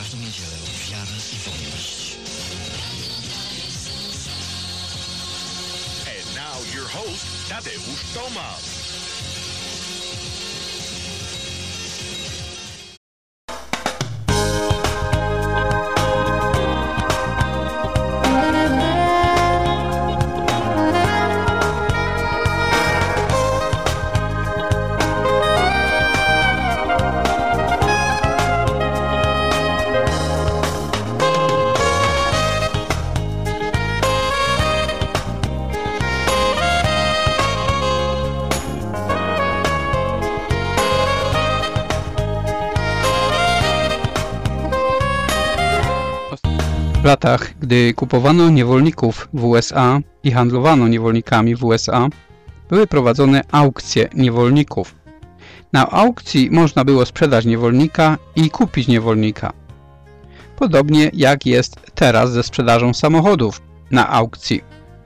każdą niedzielę wiara i wolność. And now your host, Tadeusz Tomasz. W latach, gdy kupowano niewolników w USA i handlowano niewolnikami w USA, były prowadzone aukcje niewolników. Na aukcji można było sprzedać niewolnika i kupić niewolnika. Podobnie jak jest teraz ze sprzedażą samochodów na aukcji.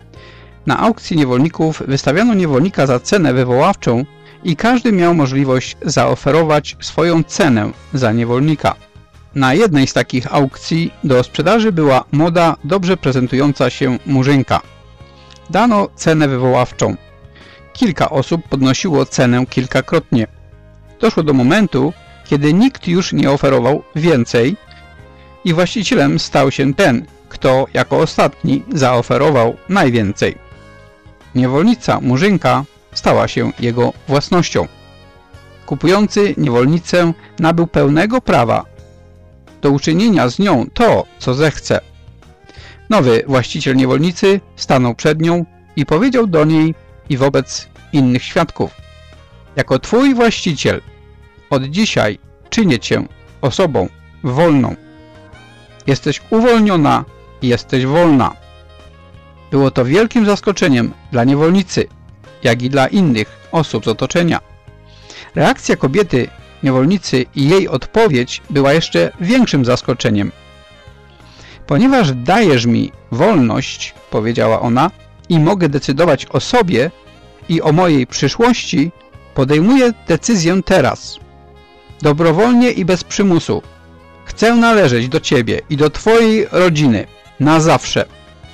Na aukcji niewolników wystawiano niewolnika za cenę wywoławczą i każdy miał możliwość zaoferować swoją cenę za niewolnika. Na jednej z takich aukcji do sprzedaży była młoda, dobrze prezentująca się murzynka. Dano cenę wywoławczą. Kilka osób podnosiło cenę kilkakrotnie. Doszło do momentu, kiedy nikt już nie oferował więcej i właścicielem stał się ten, kto jako ostatni zaoferował najwięcej. Niewolnica murzynka stała się jego własnością. Kupujący niewolnicę nabył pełnego prawa do uczynienia z nią to, co zechce. Nowy właściciel niewolnicy stanął przed nią i powiedział do niej i wobec innych świadków: jako twój właściciel od dzisiaj czynię cię osobą wolną. Jesteś uwolniona i jesteś wolna. Było to wielkim zaskoczeniem dla niewolnicy, jak i dla innych osób z otoczenia. Reakcja kobiety niewolnicy i jej odpowiedź była jeszcze większym zaskoczeniem. Ponieważ dajesz mi wolność, powiedziała ona, i mogę decydować o sobie i o mojej przyszłości, podejmuję decyzję teraz. Dobrowolnie i bez przymusu. Chcę należeć do ciebie i do twojej rodziny na zawsze.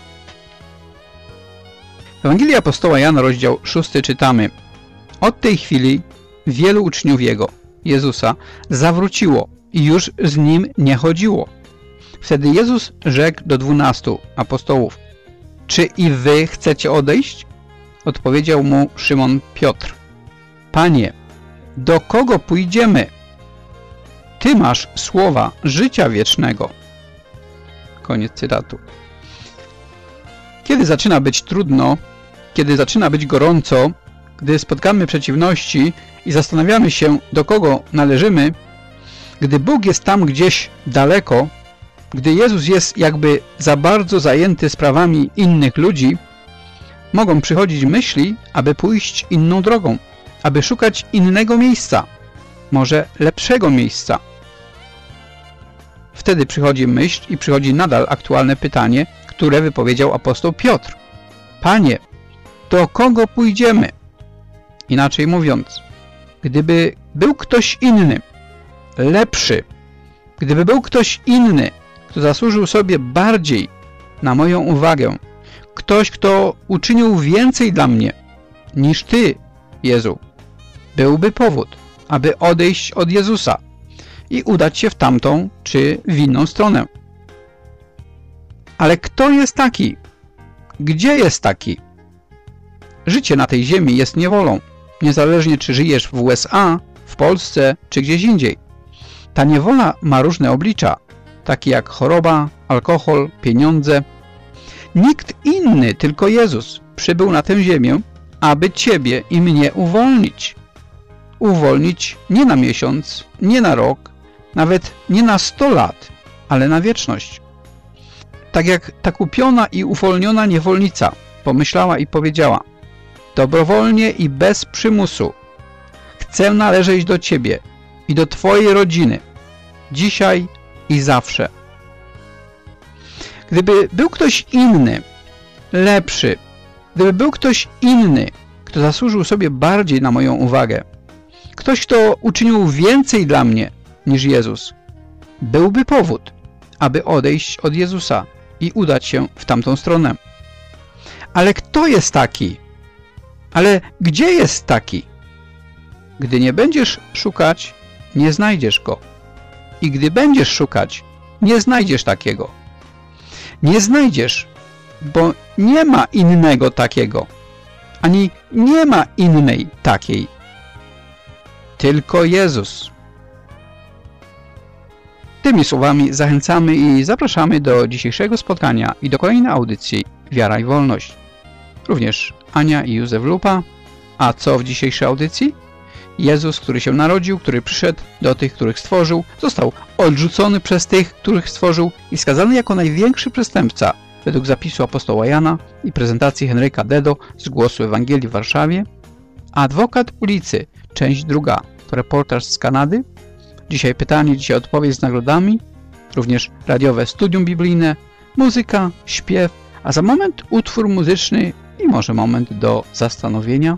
W Ewangelii apostoła Jana, rozdział 6 czytamy: od tej chwili wielu uczniów jego, Jezusa, zawróciło i już z nim nie chodziło. Wtedy Jezus rzekł do 12 apostołów: czy i wy chcecie odejść? Odpowiedział mu Szymon Piotr: Panie, do kogo pójdziemy? Ty masz słowa życia wiecznego. Koniec cytatu. Kiedy zaczyna być trudno, kiedy zaczyna być gorąco, gdy spotkamy przeciwności i zastanawiamy się, do kogo należymy, gdy Bóg jest tam gdzieś daleko, gdy Jezus jest jakby za bardzo zajęty sprawami innych ludzi, mogą przychodzić myśli, aby pójść inną drogą, aby szukać innego miejsca, może lepszego miejsca. Wtedy przychodzi myśl i przychodzi nadal aktualne pytanie, które wypowiedział apostoł Piotr: Panie, do kogo pójdziemy? Inaczej mówiąc, gdyby był ktoś inny, lepszy, gdyby był ktoś inny, kto zasłużył sobie bardziej na moją uwagę, ktoś, kto uczynił więcej dla mnie niż Ty, Jezu, byłby powód, aby odejść od Jezusa i udać się w tamtą czy w inną stronę. Ale kto jest taki? Gdzie jest taki? Życie na tej ziemi jest niewolą, niezależnie czy żyjesz w USA, w Polsce czy gdzieś indziej. Ta niewola ma różne oblicza, takie jak choroba, alkohol, pieniądze. Nikt inny, tylko Jezus, przybył na tę ziemię, aby ciebie i mnie uwolnić. Uwolnić nie na miesiąc, nie na rok, nawet nie na 100 lat, ale na wieczność. Tak jak ta kupiona i uwolniona niewolnica pomyślała i powiedziała: dobrowolnie i bez przymusu chcę należeć do Ciebie i do Twojej rodziny, dzisiaj i zawsze. Gdyby był ktoś inny, lepszy, gdyby był ktoś inny, kto zasłużył sobie bardziej na moją uwagę, ktoś, kto uczynił więcej dla mnie niż Jezus, byłby powód, aby odejść od Jezusa i udać się w tamtą stronę. Ale kto jest taki? Ale gdzie jest taki? Gdy nie będziesz szukać, nie znajdziesz go. I gdy będziesz szukać, nie znajdziesz takiego. Nie znajdziesz, bo nie ma innego takiego, ani nie ma innej takiej. Tylko Jezus. Tymi słowami zachęcamy i zapraszamy do dzisiejszego spotkania i do kolejnej audycji Wiara i Wolność. Również Ania i Józef Lupa. A co w dzisiejszej audycji? Jezus, który się narodził, który przyszedł do tych, których stworzył, został odrzucony przez tych, których stworzył i skazany jako największy przestępca według zapisu apostoła Jana i prezentacji Henryka Dedo z Głosu Ewangelii w Warszawie. Adwokat ulicy, część 2, to reportaż z Kanady. Dzisiaj pytanie, dzisiaj odpowiedź z nagrodami, również radiowe studium biblijne, muzyka, śpiew, a za moment utwór muzyczny i może moment do zastanowienia.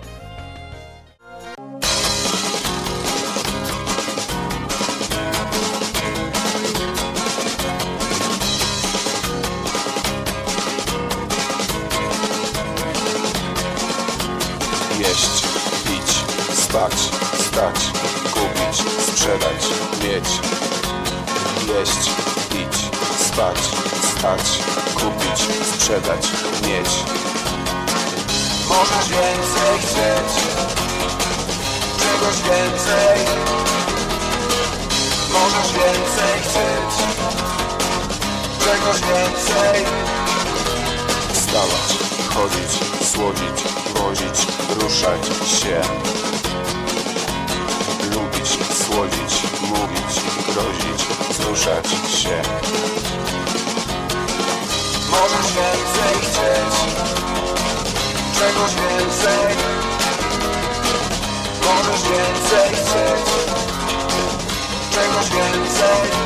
Jeść, pić, spać, stać, kupić, sprzedać, mieć. Jeść, pić, spać, stać, kupić, sprzedać, mieć. Możesz więcej chcieć, czegoś więcej. Możesz więcej chcieć, czegoś więcej. Wstawać, chodzić, słodzić, wozić, ruszać się. Lubić, słodzić, mówić, grozić, wzruszać się. Możesz więcej chcieć, czegoś więcej. Możesz więcej chcieć, czegoś więcej.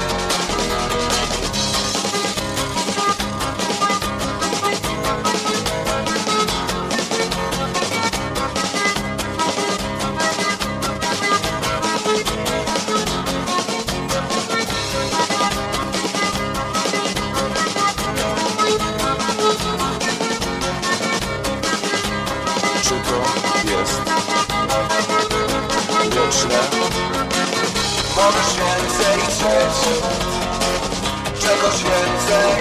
Możesz więcej chcieć, czegoś więcej.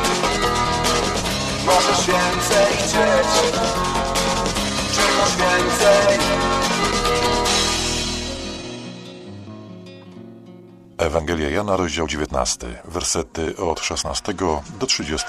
Możesz więcej chcieć, czegoś więcej. Ewangelia Jana, rozdział 19, wersety od 16 do 30.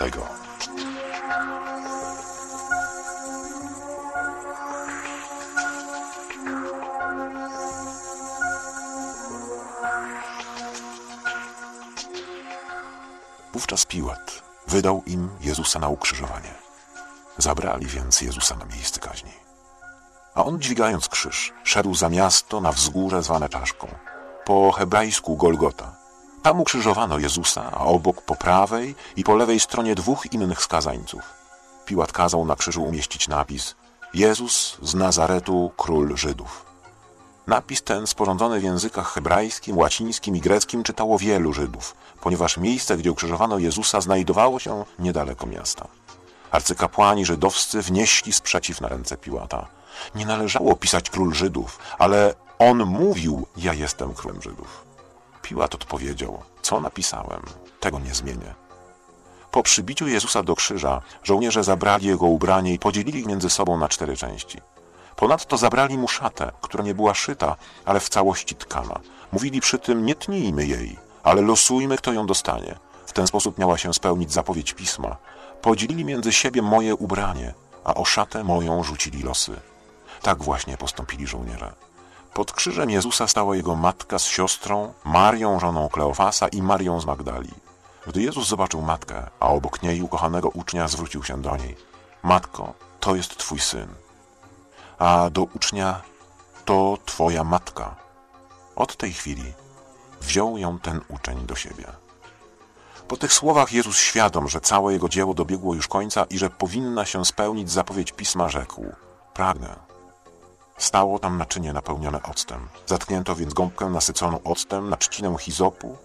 Wówczas Piłat wydał im Jezusa na ukrzyżowanie. Zabrali więc Jezusa na miejsce kaźni. A on, dźwigając krzyż, szedł za miasto na wzgórze zwane Czaszką, po hebrajsku Golgota. Tam ukrzyżowano Jezusa, a obok po prawej i po lewej stronie 2 innych skazańców. Piłat kazał na krzyżu umieścić napis: Jezus z Nazaretu, król Żydów. Napis ten, sporządzony w językach hebrajskim, łacińskim i greckim, czytało wielu Żydów, ponieważ miejsce, gdzie ukrzyżowano Jezusa, znajdowało się niedaleko miasta. Arcykapłani żydowscy wnieśli sprzeciw na ręce Piłata. Nie należało pisać król Żydów, ale on mówił: ja jestem królem Żydów. Piłat odpowiedział: co napisałem, tego nie zmienię. Po przybiciu Jezusa do krzyża żołnierze zabrali jego ubranie i podzielili między sobą na 4 części. Ponadto zabrali mu szatę, która nie była szyta, ale w całości tkana. Mówili przy tym: nie tnijmy jej, ale losujmy, kto ją dostanie. W ten sposób miała się spełnić zapowiedź Pisma. Podzielili między siebie moje ubranie, a o szatę moją rzucili losy. Tak właśnie postąpili żołnierze. Pod krzyżem Jezusa stała jego matka z siostrą, Marią, żoną Kleofasa, i Marią z Magdali. Gdy Jezus zobaczył matkę, a obok niej ukochanego ucznia, zwrócił się do niej: matko, to jest twój syn. A do ucznia: to twoja matka. Od tej chwili wziął ją ten uczeń do siebie. Po tych słowach Jezus, świadom, że całe jego dzieło dobiegło już końca i że powinna się spełnić zapowiedź Pisma, rzekł: pragnę. Stało tam naczynie napełnione octem. Zatknięto więc gąbkę nasyconą octem na trzcinę hizopu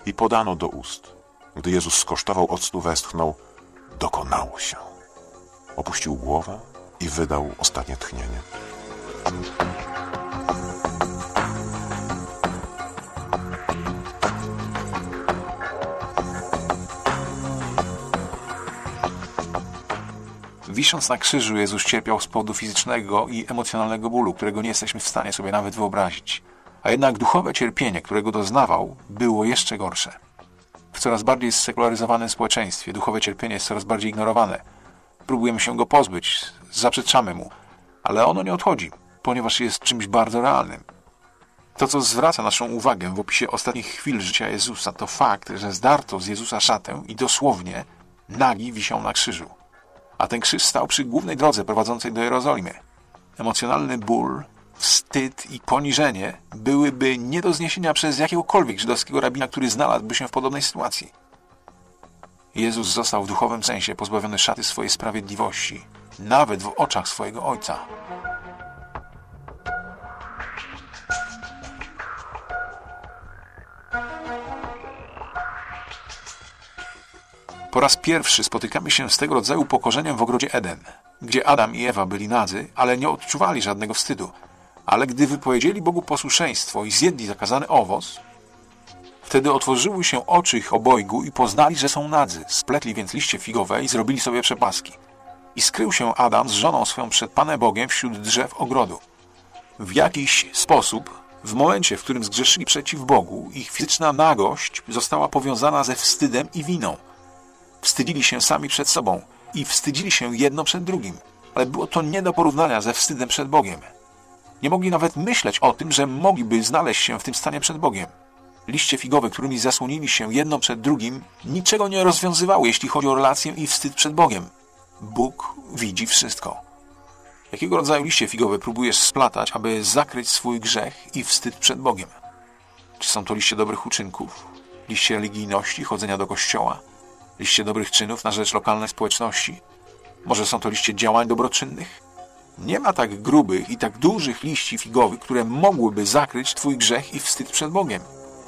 i podano do ust. Gdy Jezus skosztował octu, westchnął: dokonało się. Opuścił głowę i wydał ostatnie tchnienie. Wisząc na krzyżu, Jezus cierpiał z powodu fizycznego i emocjonalnego bólu, którego nie jesteśmy w stanie sobie nawet wyobrazić. A jednak duchowe cierpienie, którego doznawał, było jeszcze gorsze. W coraz bardziej zsekularyzowanym społeczeństwie duchowe cierpienie jest coraz bardziej ignorowane. Próbujemy się go pozbyć, zaprzeczamy mu, ale ono nie odchodzi, ponieważ jest czymś bardzo realnym. To, co zwraca naszą uwagę w opisie ostatnich chwil życia Jezusa, to fakt, że zdarto z Jezusa szatę i dosłownie nagi wisiał na krzyżu. A ten krzyż stał przy głównej drodze prowadzącej do Jerozolimy. Emocjonalny ból, wstyd i poniżenie byłyby nie do zniesienia przez jakiegokolwiek żydowskiego rabina, który znalazłby się w podobnej sytuacji. Jezus został w duchowym sensie pozbawiony szaty swojej sprawiedliwości, nawet w oczach swojego Ojca. Po raz pierwszy spotykamy się z tego rodzaju upokorzeniem w ogrodzie Eden, gdzie Adam i Ewa byli nadzy, ale nie odczuwali żadnego wstydu. Ale gdy wypowiedzieli Bogu posłuszeństwo i zjedli zakazany owoc, wtedy otworzyły się oczy ich obojgu i poznali, że są nadzy. Spletli więc liście figowe i zrobili sobie przepaski. I skrył się Adam z żoną swoją przed Panem Bogiem wśród drzew ogrodu. W jakiś sposób, w momencie, w którym zgrzeszyli przeciw Bogu, ich fizyczna nagość została powiązana ze wstydem i winą. Wstydzili się sami przed sobą i wstydzili się jedno przed drugim, ale było to nie do porównania ze wstydem przed Bogiem. Nie mogli nawet myśleć o tym, że mogliby znaleźć się w tym stanie przed Bogiem. Liście figowe, którymi zasłonili się jedno przed drugim, niczego nie rozwiązywały, jeśli chodzi o relację i wstyd przed Bogiem. Bóg widzi wszystko. Jakiego rodzaju liście figowe próbujesz splatać, aby zakryć swój grzech i wstyd przed Bogiem? Czy są to liście dobrych uczynków, liście religijności, chodzenia do kościoła, liście dobrych czynów na rzecz lokalnej społeczności? Może są to liście działań dobroczynnych? Nie ma tak grubych i tak dużych liści figowych, które mogłyby zakryć twój grzech i wstyd przed Bogiem.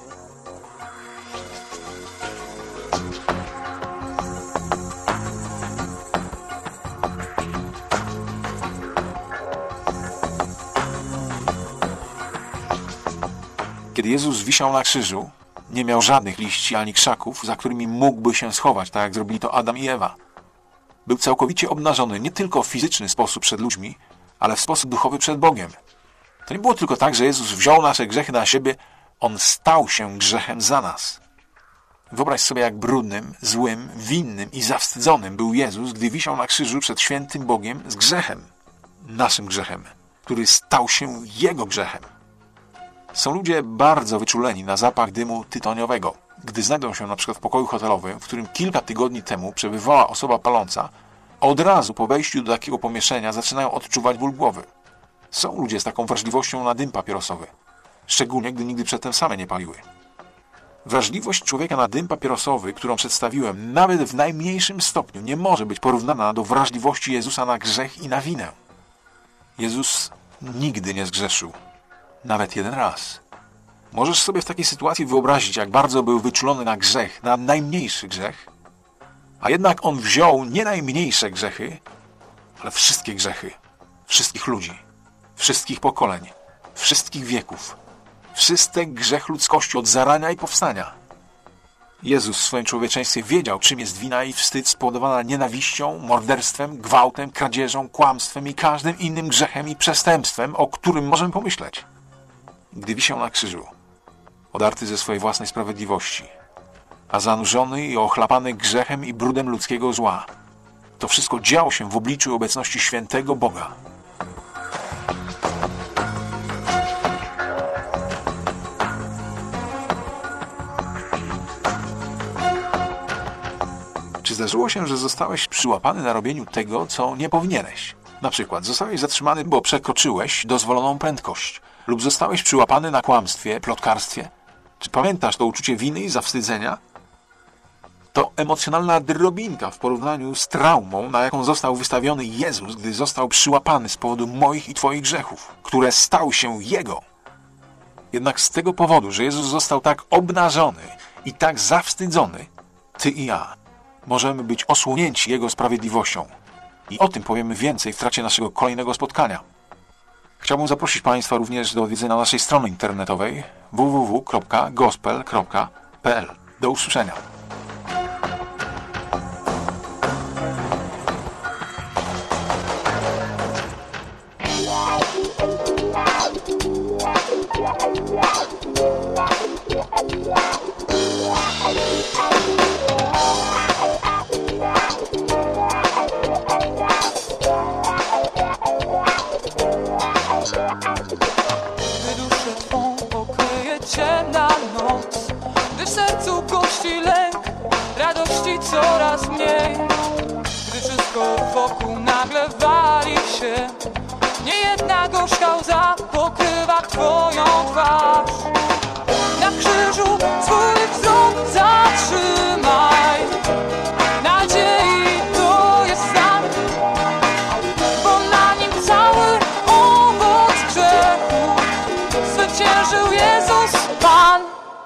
Kiedy Jezus wisiał na krzyżu, nie miał żadnych liści ani krzaków, za którymi mógłby się schować, tak jak zrobili to Adam i Ewa. Był całkowicie obnażony nie tylko w fizyczny sposób przed ludźmi, ale w sposób duchowy przed Bogiem. To nie było tylko tak, że Jezus wziął nasze grzechy na siebie, On stał się grzechem za nas. Wyobraź sobie, jak brudnym, złym, winnym i zawstydzonym był Jezus, gdy wisiał na krzyżu przed świętym Bogiem z grzechem. Naszym grzechem, który stał się Jego grzechem. Są ludzie bardzo wyczuleni na zapach dymu tytoniowego. Gdy znajdą się na przykład w pokoju hotelowym, w którym kilka tygodni temu przebywała osoba paląca, od razu po wejściu do takiego pomieszczenia zaczynają odczuwać ból głowy. Są ludzie z taką wrażliwością na dym papierosowy, szczególnie gdy nigdy przedtem same nie paliły. Wrażliwość człowieka na dym papierosowy, którą przedstawiłem, nawet w najmniejszym stopniu nie może być porównana do wrażliwości Jezusa na grzech i na winę. Jezus nigdy nie zgrzeszył. Nawet jeden raz. Możesz sobie w takiej sytuacji wyobrazić, jak bardzo był wyczulony na grzech, na najmniejszy grzech, a jednak On wziął nie najmniejsze grzechy, ale wszystkie grzechy, wszystkich ludzi, wszystkich pokoleń, wszystkich wieków, wszystek grzech ludzkości od zarania i powstania. Jezus w swoim człowieczeństwie wiedział, czym jest wina i wstyd spowodowana nienawiścią, morderstwem, gwałtem, kradzieżą, kłamstwem i każdym innym grzechem i przestępstwem, o którym możemy pomyśleć. Gdy wisiał na krzyżu, odarty ze swojej własnej sprawiedliwości, a zanurzony i ochlapany grzechem i brudem ludzkiego zła, to wszystko działo się w obliczu i obecności świętego Boga. Czy zdarzyło się, że zostałeś przyłapany na robieniu tego, co nie powinieneś? Na przykład zostałeś zatrzymany, bo przekroczyłeś dozwoloną prędkość, lub zostałeś przyłapany na kłamstwie, plotkarstwie. Czy pamiętasz to uczucie winy i zawstydzenia? To emocjonalna drobinka w porównaniu z traumą, na jaką został wystawiony Jezus, gdy został przyłapany z powodu moich i twoich grzechów, które stały się Jego. Jednak z tego powodu, że Jezus został tak obnażony I tak zawstydzony, ty i ja, możemy być osłonięci Jego sprawiedliwością. I o tym powiemy więcej w trakcie naszego kolejnego spotkania. Chciałbym zaprosić Państwa również do odwiedzenia naszej strony internetowej www.gospel.pl. Do usłyszenia. Gdy duszę Twą pokryje ciemna noc, gdy w sercu gości lęk, radości coraz mniej, gdy wszystko wokół nagle wali się, niejedna gorzka łza pokrywa Twoją twarz. Na krzyżu swój wzrok zatrzymaj, nadziei to jest znak, bo na nim cały owoc grzechu zwyciężył Jezus Pan.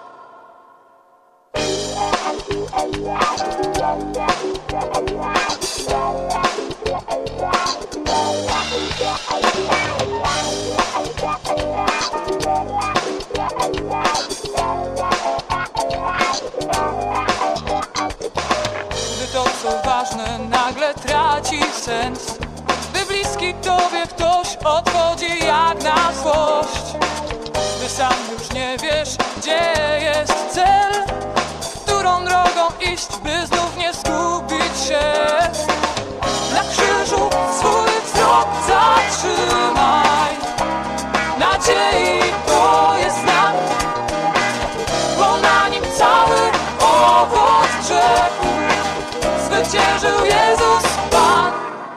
Gdy to, co ważne, nagle traci sens, gdy bliski Tobie ktoś odchodzi jak na złość, gdy sam już nie wiesz, gdzie jest cel, którą drogą iść, by znów nie zgubić się. Na krzyżu swój wzrok zatrzymaj, nadziei to jest znak, bo na nim cały owoc grzechu zwyciężył Jezus Pan.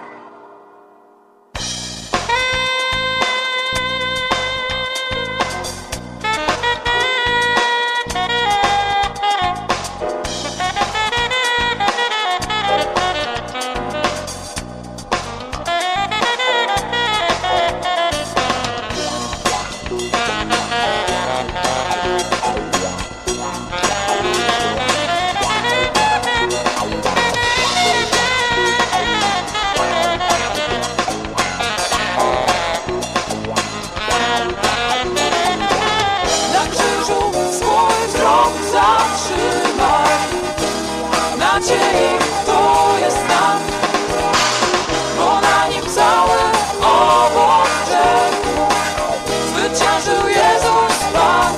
Na krzyżu swój wzrok zatrzymaj, nadziei to jest znak, bo na nim cały owoc grzechu zwyciężył Jezus Pan.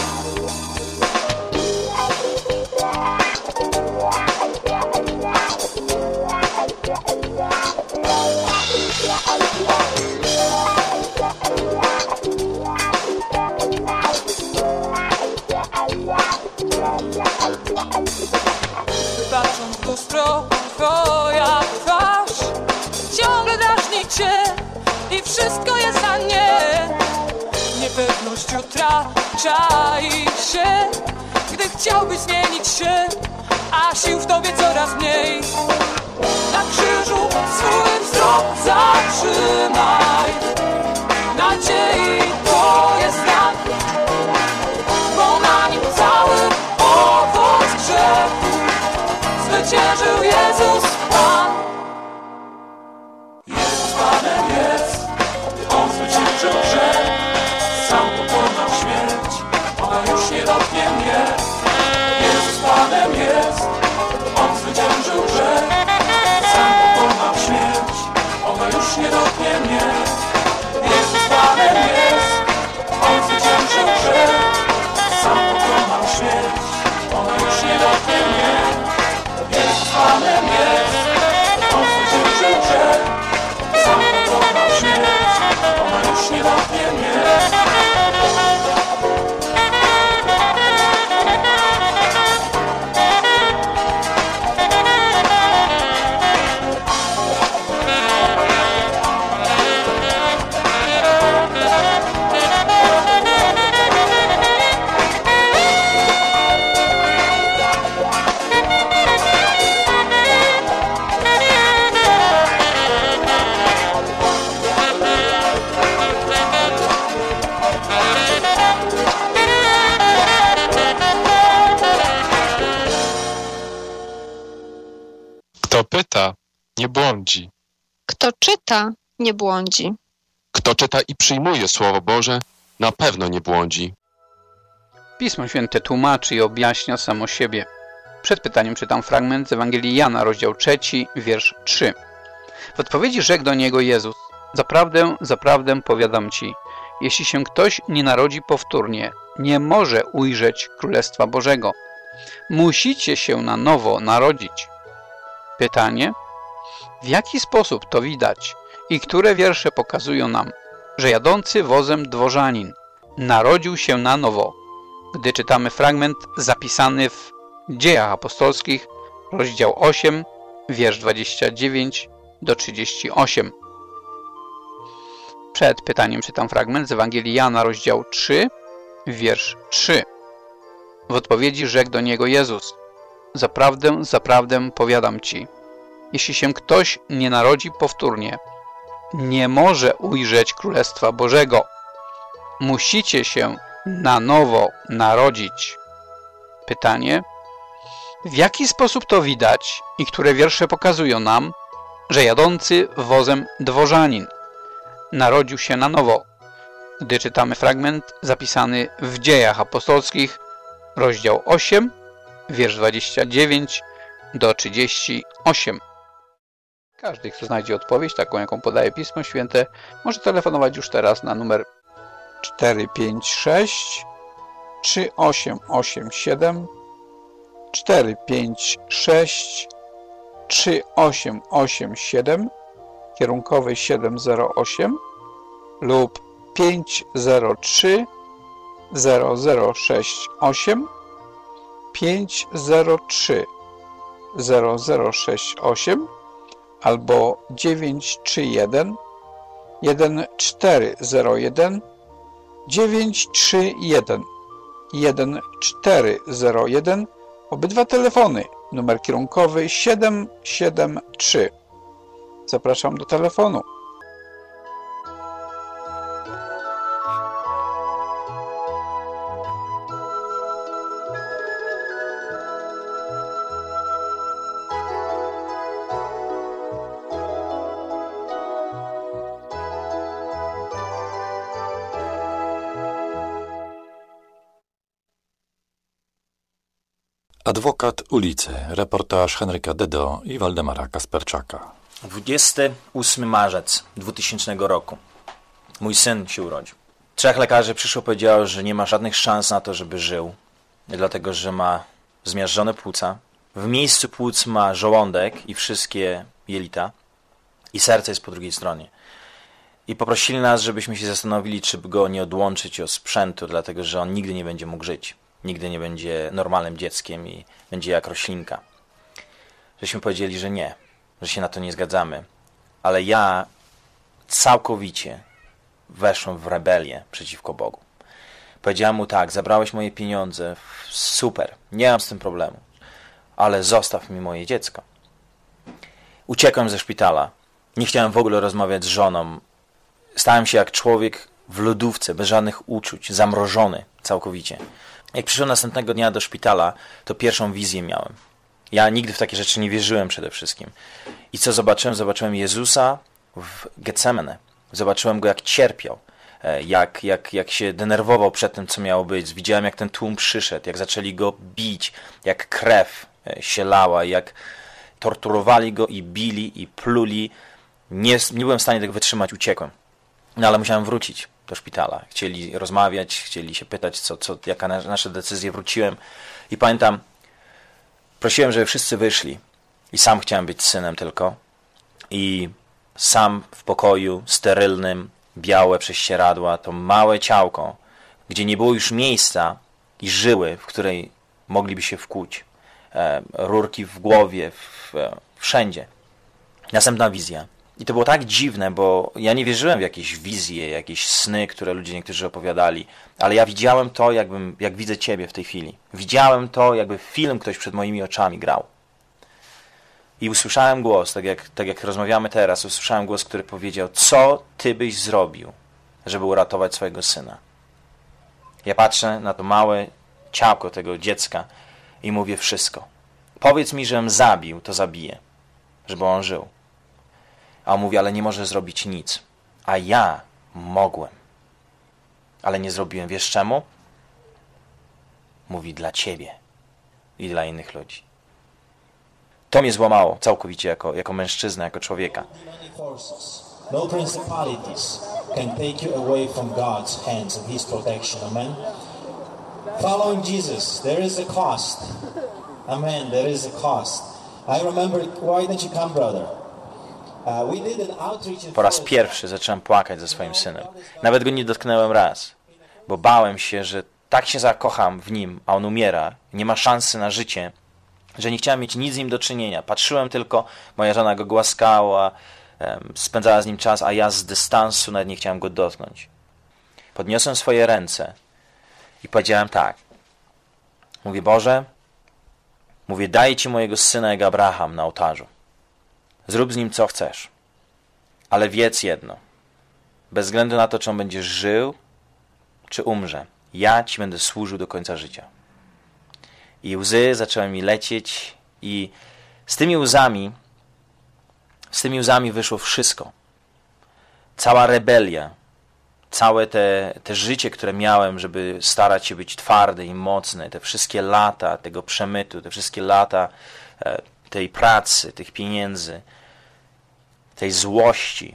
Patrząc w lustro, Twoja twarz ciągle drażni Cię i wszystko jest na nie. Niepewność jutra czai się, gdy chciałbyś zmienić się, a sił w Tobie coraz mniej. Na krzyżu swój wzrok zatrzymaj, nadziei to jest znak, bo na nim cały owoc grzechu zwyciężył Jezus Pan. Jezus Panem jest, On zwyciężył grzech, sam pokonał śmierć, ona już nie dotknie mnie. Jezus Panem jest, On zwyciężył grzech, sam pokonał śmierć, ona już nie dotknie mnie. Jezus Panem jest, On zwyciężył grzech, sam pokonał śmierć, ona już nie dotknie mnie. Jezus Panem jest, On zwyciężył grzech, sam pokonał śmierć, ona już nie dotknie mnie. Kto pyta, nie błądzi. Kto czyta, nie błądzi. Kto czyta i przyjmuje Słowo Boże, na pewno nie błądzi. Pismo Święte tłumaczy i objaśnia samo siebie. Przed pytaniem czytam fragment z Ewangelii Jana, rozdział 3, wiersz 3. W odpowiedzi rzekł do niego Jezus: Zaprawdę, zaprawdę powiadam ci, jeśli się ktoś nie narodzi powtórnie, nie może ujrzeć Królestwa Bożego. Musicie się na nowo narodzić. Pytanie: w jaki sposób to widać i które wiersze pokazują nam, że jadący wozem dworzanin narodził się na nowo, gdy czytamy fragment zapisany w Dziejach Apostolskich, rozdział 8, wiersz 29 do 38. Przed pytaniem czytam fragment z Ewangelii Jana, rozdział 3, wiersz 3. W odpowiedzi rzekł do niego Jezus: Zaprawdę, zaprawdę powiadam ci, jeśli się ktoś nie narodzi powtórnie, nie może ujrzeć Królestwa Bożego. Musicie się na nowo narodzić. Pytanie: w jaki sposób to widać i które wiersze pokazują nam, że jadący wozem dworzanin narodził się na nowo, gdy czytamy fragment zapisany w Dziejach Apostolskich, rozdział 8, wiersz 29 do 38. Każdy, kto znajdzie odpowiedź, taką jaką podaje Pismo Święte, może telefonować już teraz na numer 456 3887 456 3887 kierunkowy 708 lub 503 0068 503 0068 albo 931 1401 931 1401. Obydwa telefony, numer kierunkowy 773. Zapraszam do telefonu. Adwokat ulicy. Reportaż Henryka Dedo i Waldemara Kasperczaka. 28 marzec 2000 roku. Mój syn się urodził. 3 lekarzy przyszło, powiedziało, że nie ma żadnych szans na to, żeby żył. Dlatego, że ma zmiażdżone płuca. W miejscu płuc ma żołądek i wszystkie jelita. I serce jest po drugiej stronie. I poprosili nas, żebyśmy się zastanowili, czy go nie odłączyć od sprzętu, dlatego, że on nigdy nie będzie mógł żyć. Nigdy nie będzie normalnym dzieckiem i będzie jak roślinka. Żeśmy powiedzieli, że nie, że się na to nie zgadzamy. Ale ja całkowicie weszłem w rebelię przeciwko Bogu. Powiedziałem mu tak: zabrałeś moje pieniądze, super, nie mam z tym problemu, ale zostaw mi moje dziecko. Uciekłem ze szpitala. Nie chciałem w ogóle rozmawiać z żoną. Stałem się jak człowiek w lodówce, bez żadnych uczuć, zamrożony całkowicie. Jak przyszedłem następnego dnia do szpitala, to pierwszą wizję miałem. Ja nigdy w takie rzeczy nie wierzyłem przede wszystkim. I co zobaczyłem? Zobaczyłem Jezusa w Getsemane. Zobaczyłem Go, jak cierpiał, jak się denerwował przed tym, co miało być. Widziałem, jak ten tłum przyszedł, jak zaczęli Go bić, jak krew się lała, jak torturowali Go i bili i pluli. Nie byłem w stanie tego wytrzymać, uciekłem. No ale musiałem wrócić do szpitala. Chcieli rozmawiać, chcieli się pytać, jaka nasze decyzje. Wróciłem i pamiętam, prosiłem, żeby wszyscy wyszli. I sam chciałem być synem tylko. I sam w pokoju sterylnym, białe prześcieradła, to małe ciałko, gdzie nie było już miejsca i żyły, w której mogliby się wkuć. Rurki w głowie, wszędzie. Następna wizja. I to było tak dziwne, bo ja nie wierzyłem w jakieś wizje, jakieś sny, które ludzie niektórzy opowiadali, ale ja widziałem to, jak widzę Ciebie w tej chwili. Widziałem to, jakby film ktoś przed moimi oczami grał. I usłyszałem głos, tak jak rozmawiamy teraz, usłyszałem głos, który powiedział: co Ty byś zrobił, żeby uratować swojego syna? Ja patrzę na to małe ciałko tego dziecka i mówię: wszystko. Powiedz mi, żebym zabił, to zabiję. żeby on żył. A on mówi, ale nie może zrobić nic. A ja mogłem. Ale nie zrobiłem. Wiesz czemu? Mówi, dla ciebie i dla innych ludzi. To mnie złamało całkowicie jako mężczyznę, jako człowieka. No principalities can take you away from God's hands and His protection. Amen. Following Jesus, there is a cost. Amen. There is a cost. I remember. Why don't you come, brother? We did an outreach in Po raz pierwszy zacząłem płakać ze swoim synem. Nawet go nie dotknęłem raz, bo bałem się, że tak się zakocham w nim, a on umiera, nie ma szansy na życie, że nie chciałem mieć nic z nim do czynienia. Patrzyłem tylko, moja żona go głaskała, spędzała z nim czas, a ja z dystansu nawet nie chciałem go dotknąć. Podniosłem swoje ręce i powiedziałem tak. Mówię, Boże, mówię, daję Ci mojego syna jak Abraham na ołtarzu. Zrób z nim co chcesz. Ale wiedz jedno. Bez względu na to, czy on będzie żył, czy umrze, ja Ci będę służył do końca życia. I łzy zaczęły mi lecieć i z tymi łzami wyszło wszystko. Cała rebelia, całe te życie, które miałem, żeby starać się być twardy i mocny, te wszystkie lata tego przemytu, te wszystkie lata tej pracy, tych pieniędzy, tej złości,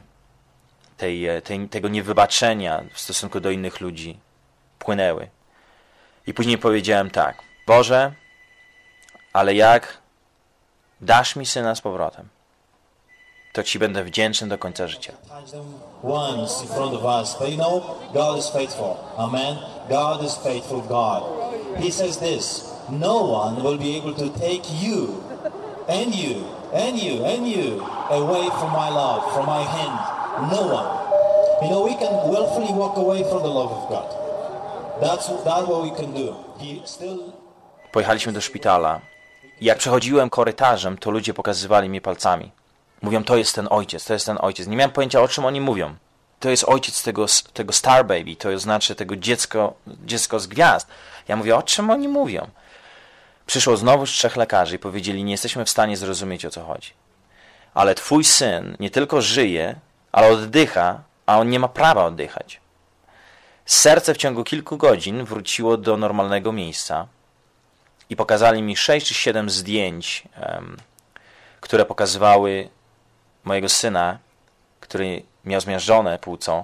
tego niewybaczenia w stosunku do innych ludzi płynęły. I później powiedziałem tak, Boże, ale jak dasz mi syna z powrotem, to Ci będę wdzięczny do końca życia. Once in front of us, but you know, God is faithful. Amen. God is faithful God. He says this, no one will be able to take you and you and you and you away from my love, from my hand. No one. You know, we can willfully walk away from the love of God. That's what we can do. He still... Pojechaliśmy do szpitala i jak przechodziłem korytarzem, to ludzie pokazywali mi palcami. Mówią, to jest ten ojciec, to jest ten ojciec. Nie miałem pojęcia, o czym oni mówią. To jest ojciec tego Star Baby, to znaczy tego dziecko z gwiazd. Ja mówię, o czym oni mówią? Przyszło znowu 3 lekarzy i powiedzieli, nie jesteśmy w stanie zrozumieć, o co chodzi. Ale twój syn nie tylko żyje, ale oddycha, a on nie ma prawa oddychać. Serce w ciągu kilku godzin wróciło do normalnego miejsca i pokazali mi 6 czy 7 zdjęć, które pokazywały mojego syna, który miał zmiażdżone płuco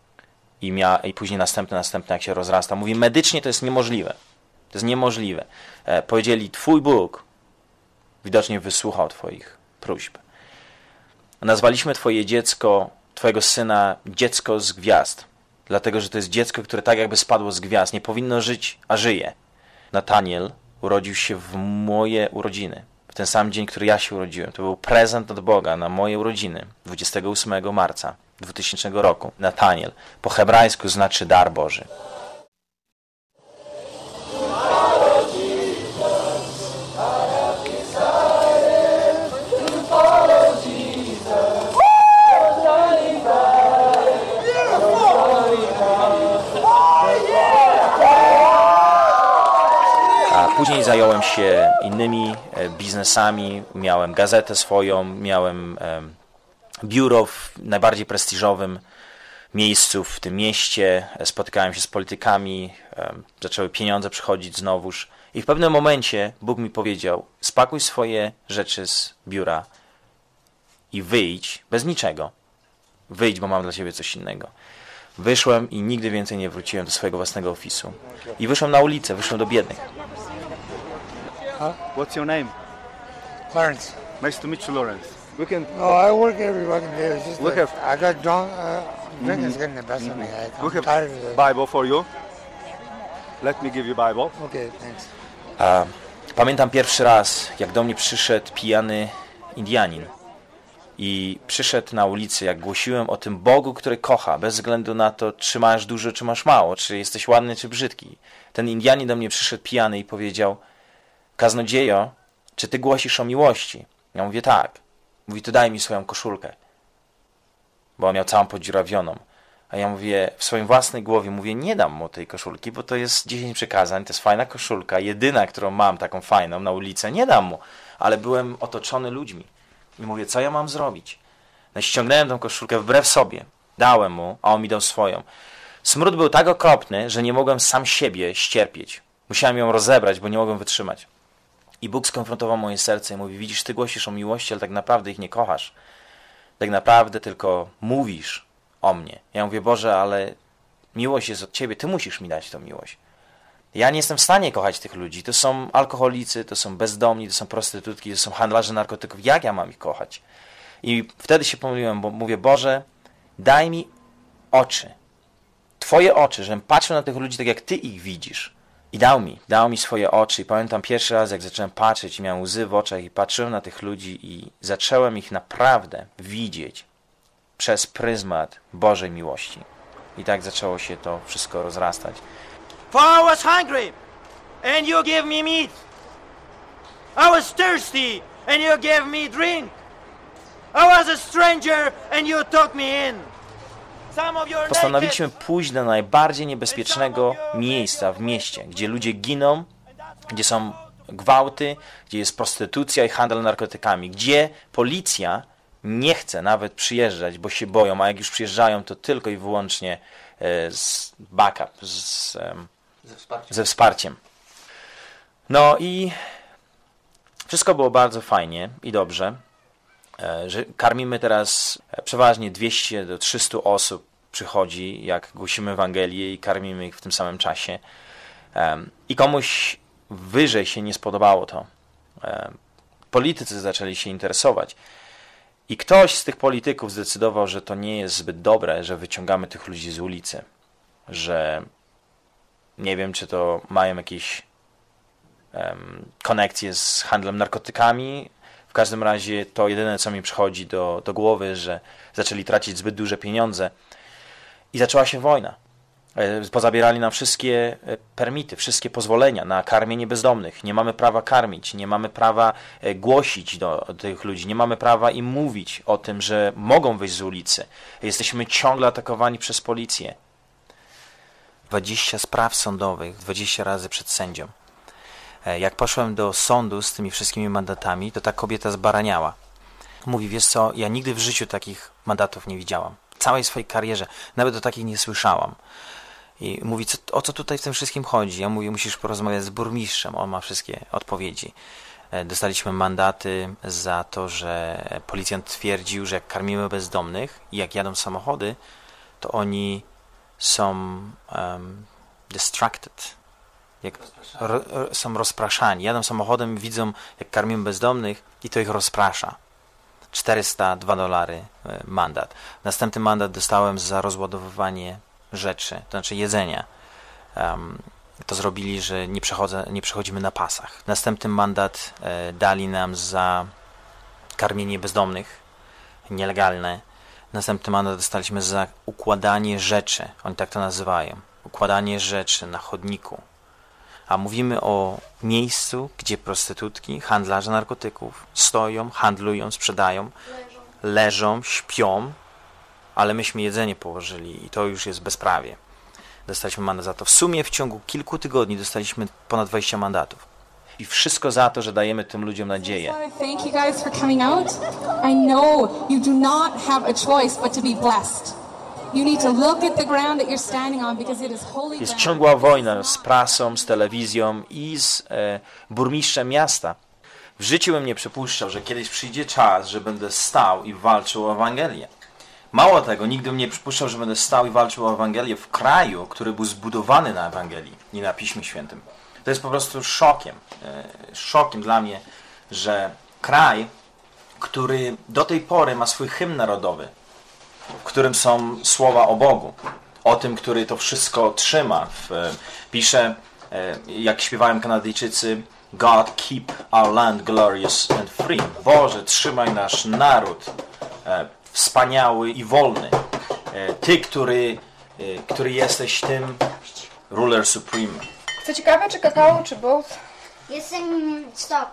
i później następne, jak się rozrasta. Mówi, medycznie to jest niemożliwe. To jest niemożliwe. Powiedzieli, twój Bóg widocznie wysłuchał twoich próśb. Nazwaliśmy twojego syna dziecko z gwiazd, dlatego, że to jest dziecko, które tak jakby spadło z gwiazd. Nie powinno żyć, a żyje. Nataniel urodził się w moje urodziny. W ten sam dzień, który ja się urodziłem. To był prezent od Boga na moje urodziny. 28 marca 2000 roku. Nataniel. Po hebrajsku znaczy dar Boży. Później zająłem się innymi biznesami, miałem gazetę swoją, miałem biuro w najbardziej prestiżowym miejscu w tym mieście, spotykałem się z politykami, zaczęły pieniądze przychodzić znowuż i w pewnym momencie Bóg mi powiedział, spakuj swoje rzeczy z biura i wyjdź bez niczego. Wyjdź, bo mam dla ciebie coś innego. Wyszłem i nigdy więcej nie wróciłem do swojego własnego ofisu. I wyszłem na ulicę, wyszłem do biednych. What's your name? Lawrence. Nice to meet you, Lawrence. We can. No, I work every fucking day. It's just We have. I got drunk. Drinking's getting the best of me. I'm We have tired of it. Bible for you. Let me give you Bible. Okay, thanks. Pamiętam pierwszy raz, jak do mnie przyszedł pijany Indianin. I przyszedł na ulicę, jak głosiłem o tym Bogu, który kocha, bez względu na to, czy masz dużo, czy masz mało, czy jesteś ładny, czy brzydki. Ten Indianin do mnie przyszedł pijany i powiedział, kaznodziejo, czy ty głosisz o miłości? Ja mówię, tak. Mówi, to daj mi swoją koszulkę. Bo on miał całą podziurawioną. A ja mówię, w swojej własnej głowie mówię, nie dam mu tej koszulki, bo to jest 10 przykazań, to jest fajna koszulka, jedyna, którą mam taką fajną na ulicy, nie dam mu. Ale byłem otoczony ludźmi. I mówię, co ja mam zrobić? No i ściągnąłem tą koszulkę wbrew sobie. Dałem mu, a on mi dał swoją. Smród był tak okropny, że nie mogłem sam siebie ścierpieć. Musiałem ją rozebrać, bo nie mogłem wytrzymać. I Bóg skonfrontował moje serce i mówi, widzisz, ty głosisz o miłości, ale tak naprawdę ich nie kochasz. Tak naprawdę tylko mówisz o mnie. Ja mówię, Boże, ale miłość jest od Ciebie, Ty musisz mi dać tą miłość. Ja nie jestem w stanie kochać tych ludzi. To są alkoholicy, to są bezdomni, to są prostytutki, to są handlarze narkotyków. Jak ja mam ich kochać? I wtedy się pomyliłem, bo mówię, Boże, daj mi oczy. Twoje oczy, żebym patrzył na tych ludzi tak, jak Ty ich widzisz. I dał mi swoje oczy. I pamiętam pierwszy raz, jak zacząłem patrzeć i miałem łzy w oczach i patrzyłem na tych ludzi i zacząłem ich naprawdę widzieć przez pryzmat Bożej miłości. I tak zaczęło się to wszystko rozrastać. For I was hungry, and you gave me meat. I was thirsty, and you gave me drink. I was a stranger, and you took me in. Postanowiliśmy pójść do najbardziej niebezpiecznego miejsca w mieście, gdzie ludzie giną, gdzie są gwałty, gdzie jest prostytucja i handel narkotykami, gdzie policja nie chce nawet przyjeżdżać, bo się boją, a jak już przyjeżdżają, to tylko i wyłącznie z backup, ze wsparciem. No i wszystko było bardzo fajnie i dobrze, że karmimy teraz przeważnie 200 do 300 osób przychodzi, jak głosimy Ewangelię i karmimy ich w tym samym czasie. I komuś wyżej się nie spodobało to. Politycy zaczęli się interesować. I ktoś z tych polityków zdecydował, że to nie jest zbyt dobre, że wyciągamy tych ludzi z ulicy. Że nie wiem, czy to mają jakieś konekcje z handlem narkotykami. W każdym razie to jedyne, co mi przychodzi do głowy, że zaczęli tracić zbyt duże pieniądze. I zaczęła się wojna. Pozabierali nam wszystkie permity, wszystkie pozwolenia na karmienie bezdomnych. Nie mamy prawa karmić, nie mamy prawa głosić do tych ludzi, nie mamy prawa im mówić o tym, że mogą wyjść z ulicy. Jesteśmy ciągle atakowani przez policję. 20 spraw sądowych, 20 razy przed sędzią. Jak poszłem do sądu z tymi wszystkimi mandatami, to ta kobieta zbaraniała. Mówi, wiesz co, ja nigdy w życiu takich mandatów nie widziałam. W całej swojej karierze nawet o takich nie słyszałam. I mówi, o co tutaj w tym wszystkim chodzi? Ja mówię, musisz porozmawiać z burmistrzem, on ma wszystkie odpowiedzi. Dostaliśmy mandaty za to, że policjant twierdził, że jak karmimy bezdomnych i jak jadą samochody, to oni są distracted. Są rozpraszani. Jadą samochodem, widzą, jak karmimy bezdomnych i to ich rozprasza. $402 mandat. Następny mandat dostałem za rozładowywanie rzeczy, to znaczy jedzenia. To zrobili, że nie przechodzimy na pasach. Następny mandat dali nam za karmienie bezdomnych, nielegalne. Następny mandat dostaliśmy za układanie rzeczy, oni tak to nazywają. Układanie rzeczy na chodniku. A mówimy o miejscu, gdzie prostytutki, handlarze narkotyków stoją, handlują, sprzedają, leżą, śpią, ale myśmy jedzenie położyli i to już jest bezprawie. Dostaliśmy mandat za to. W sumie w ciągu kilku tygodni dostaliśmy ponad 20 mandatów. I wszystko za to, że dajemy tym ludziom nadzieję. Thank you guys for coming out. I know you do not have a choice but to be blessed. You need to look at the ground that you're standing on because it is holy ground. Jest ciągła wojna z prasą, z telewizją i z burmistrzem miasta. W życiu bym nie przypuszczał, że kiedyś przyjdzie czas, że będę stał i walczył o Ewangelię. Mało tego, nigdy bym nie przypuszczał, że będę stał i walczył o Ewangelię w kraju, który był zbudowany na Ewangelii, nie na Piśmie Świętym. To jest po prostu szokiem dla mnie, że kraj, który do tej pory ma swój hymn narodowy, w którym są słowa o Bogu, o tym, który to wszystko trzyma. Pisze, jak śpiewają Kanadyjczycy, God keep our land glorious and free. Boże, trzymaj nasz naród wspaniały i wolny. Ty, który jesteś tym ruler supreme. Chcecie kawę, czy kakao, czy both? Jestem stok.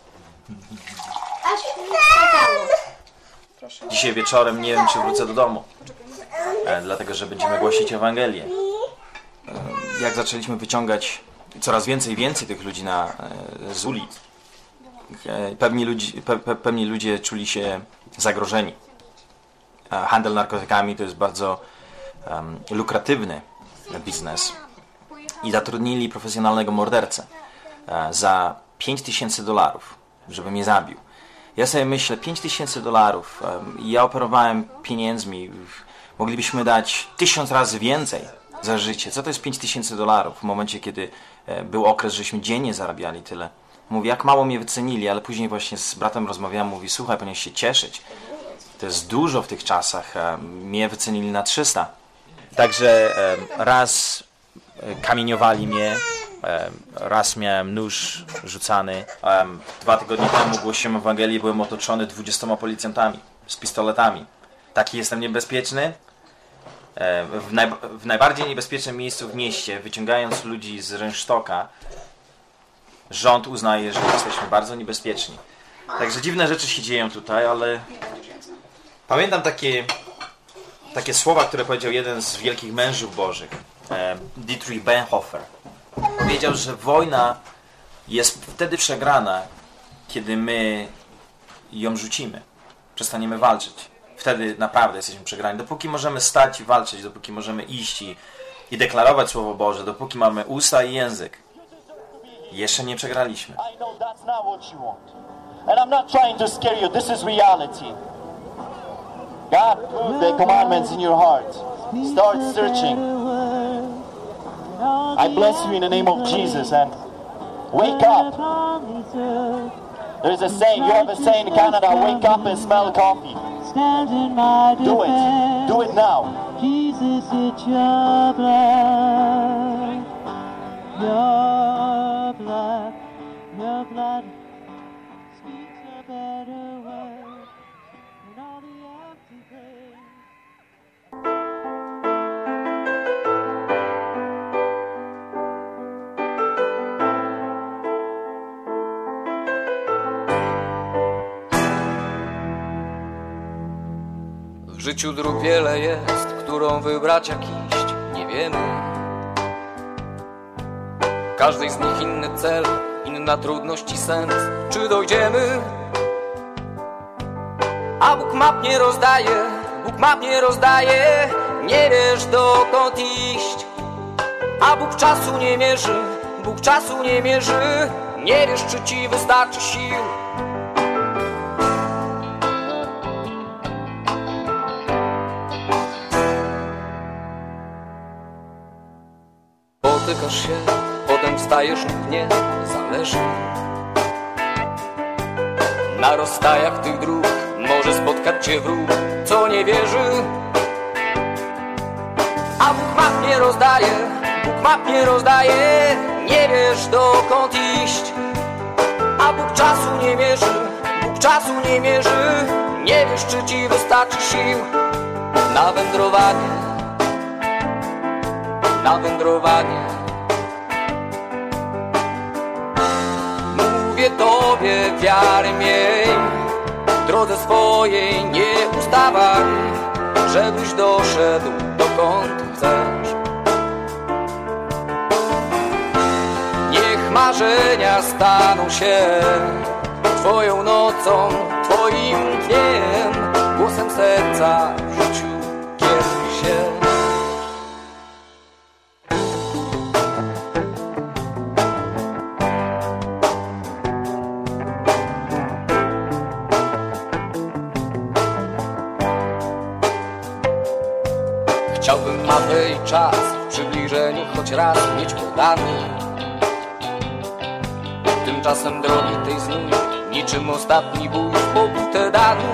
Proszę. Dzisiaj wieczorem nie wiem, czy wrócę do domu. Dlatego, że będziemy głosić Ewangelię. Jak zaczęliśmy wyciągać coraz więcej tych ludzi z ulic, pewni ludzie czuli się zagrożeni. Handel narkotykami to jest bardzo lukratywny biznes i zatrudnili profesjonalnego mordercę za $5,000, żeby mnie zabił. Ja sobie myślę, $5,000, ja operowałem pieniędzmi, moglibyśmy dać 1000 razy więcej za życie. Co to jest $5,000 w momencie, kiedy był okres, żeśmy dziennie zarabiali tyle? Mówi, jak mało mnie wycenili, ale później właśnie z bratem rozmawiałem, mówi, słuchaj, powinieneś się cieszyć. To jest dużo w tych czasach. Mnie wycenili na 300. Także raz kamieniowali mnie, raz miałem nóż rzucany. 2 tygodnie temu głosiłem Ewangelię, byłem otoczony 20 policjantami z pistoletami. Taki jestem niebezpieczny. W najbardziej niebezpiecznym miejscu w mieście, wyciągając ludzi z rynsztoka, rząd uznaje, że jesteśmy bardzo niebezpieczni. Także dziwne rzeczy się dzieją tutaj, ale pamiętam takie słowa, które powiedział jeden z wielkich mężów bożych, Dietrich Bonhoeffer. Powiedział, że wojna jest wtedy przegrana, kiedy my ją rzucimy. Przestaniemy walczyć. Wtedy naprawdę jesteśmy przegrani. Dopóki możemy stać i walczyć, dopóki możemy iść i deklarować Słowo Boże, dopóki mamy usta i język, jeszcze nie przegraliśmy. I know that's not what you want. And I'm not trying to scare you. This is reality. God put the commandments in your heart. Start searching. I bless you in the name of Jesus and wake up. There's a saying, you have a saying in Canada, wake up and smell coffee. Do it. Do it now. Jesus, it's your blood. Your blood. Your blood speaks a better word than all the empty praise. W życiu dróg wiele jest, którą wybrać jak iść, nie wiemy. Każdej z nich inny cel, inna trudność i sens. Czy dojdziemy? A Bóg map nie rozdaje, Bóg map nie rozdaje. Nie wiesz dokąd iść. A Bóg czasu nie mierzy, Bóg czasu nie mierzy. Nie wiesz, czy ci wystarczy sił. Potykasz się, potem wstajesz lub nie, zależy. Na rozstajach tych dróg może spotkać cię wróg, co nie wierzy. A Bóg map nie rozdaje, Bóg map nie rozdaje. Nie wiesz dokąd iść. A Bóg czasu nie mierzy, Bóg czasu nie mierzy. Nie wiesz, czy ci wystarczy sił na wędrowanie, na wędrowanie. Mówię tobie, wiary miej, w drodze swojej nie ustawaj, żebyś doszedł dokąd chcesz. Niech marzenia staną się twoją nocą, twoim dniem, głosem serca w życiu kieruj się. Chciałbym mapę i czas w przybliżeniu choć raz mieć podany. Tymczasem drogi tej znój, niczym ostatni bój w pokutę dany.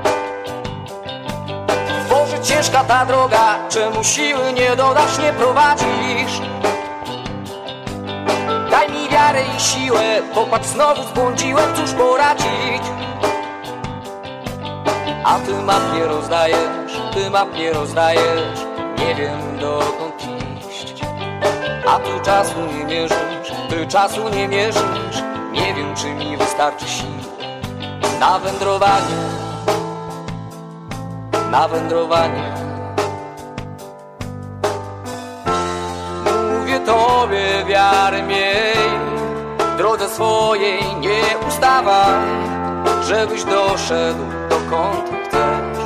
Boże, ciężka ta droga, czemu siły nie dodasz, nie prowadzisz? Daj mi wiarę i siłę, popatrz, znowu zbłądziłem, cóż poradzić? A ty map nie rozdajesz, ty map nie rozdajesz. Nie wiem dokąd iść. A ty czasu nie mierzysz, ty czasu nie mierzysz. Nie wiem, czy mi wystarczy sił na wędrowanie, na wędrowanie. Mówię tobie, wiary miej, w drodze drodze swojej nie ustawaj, żebyś doszedł dokąd chcesz.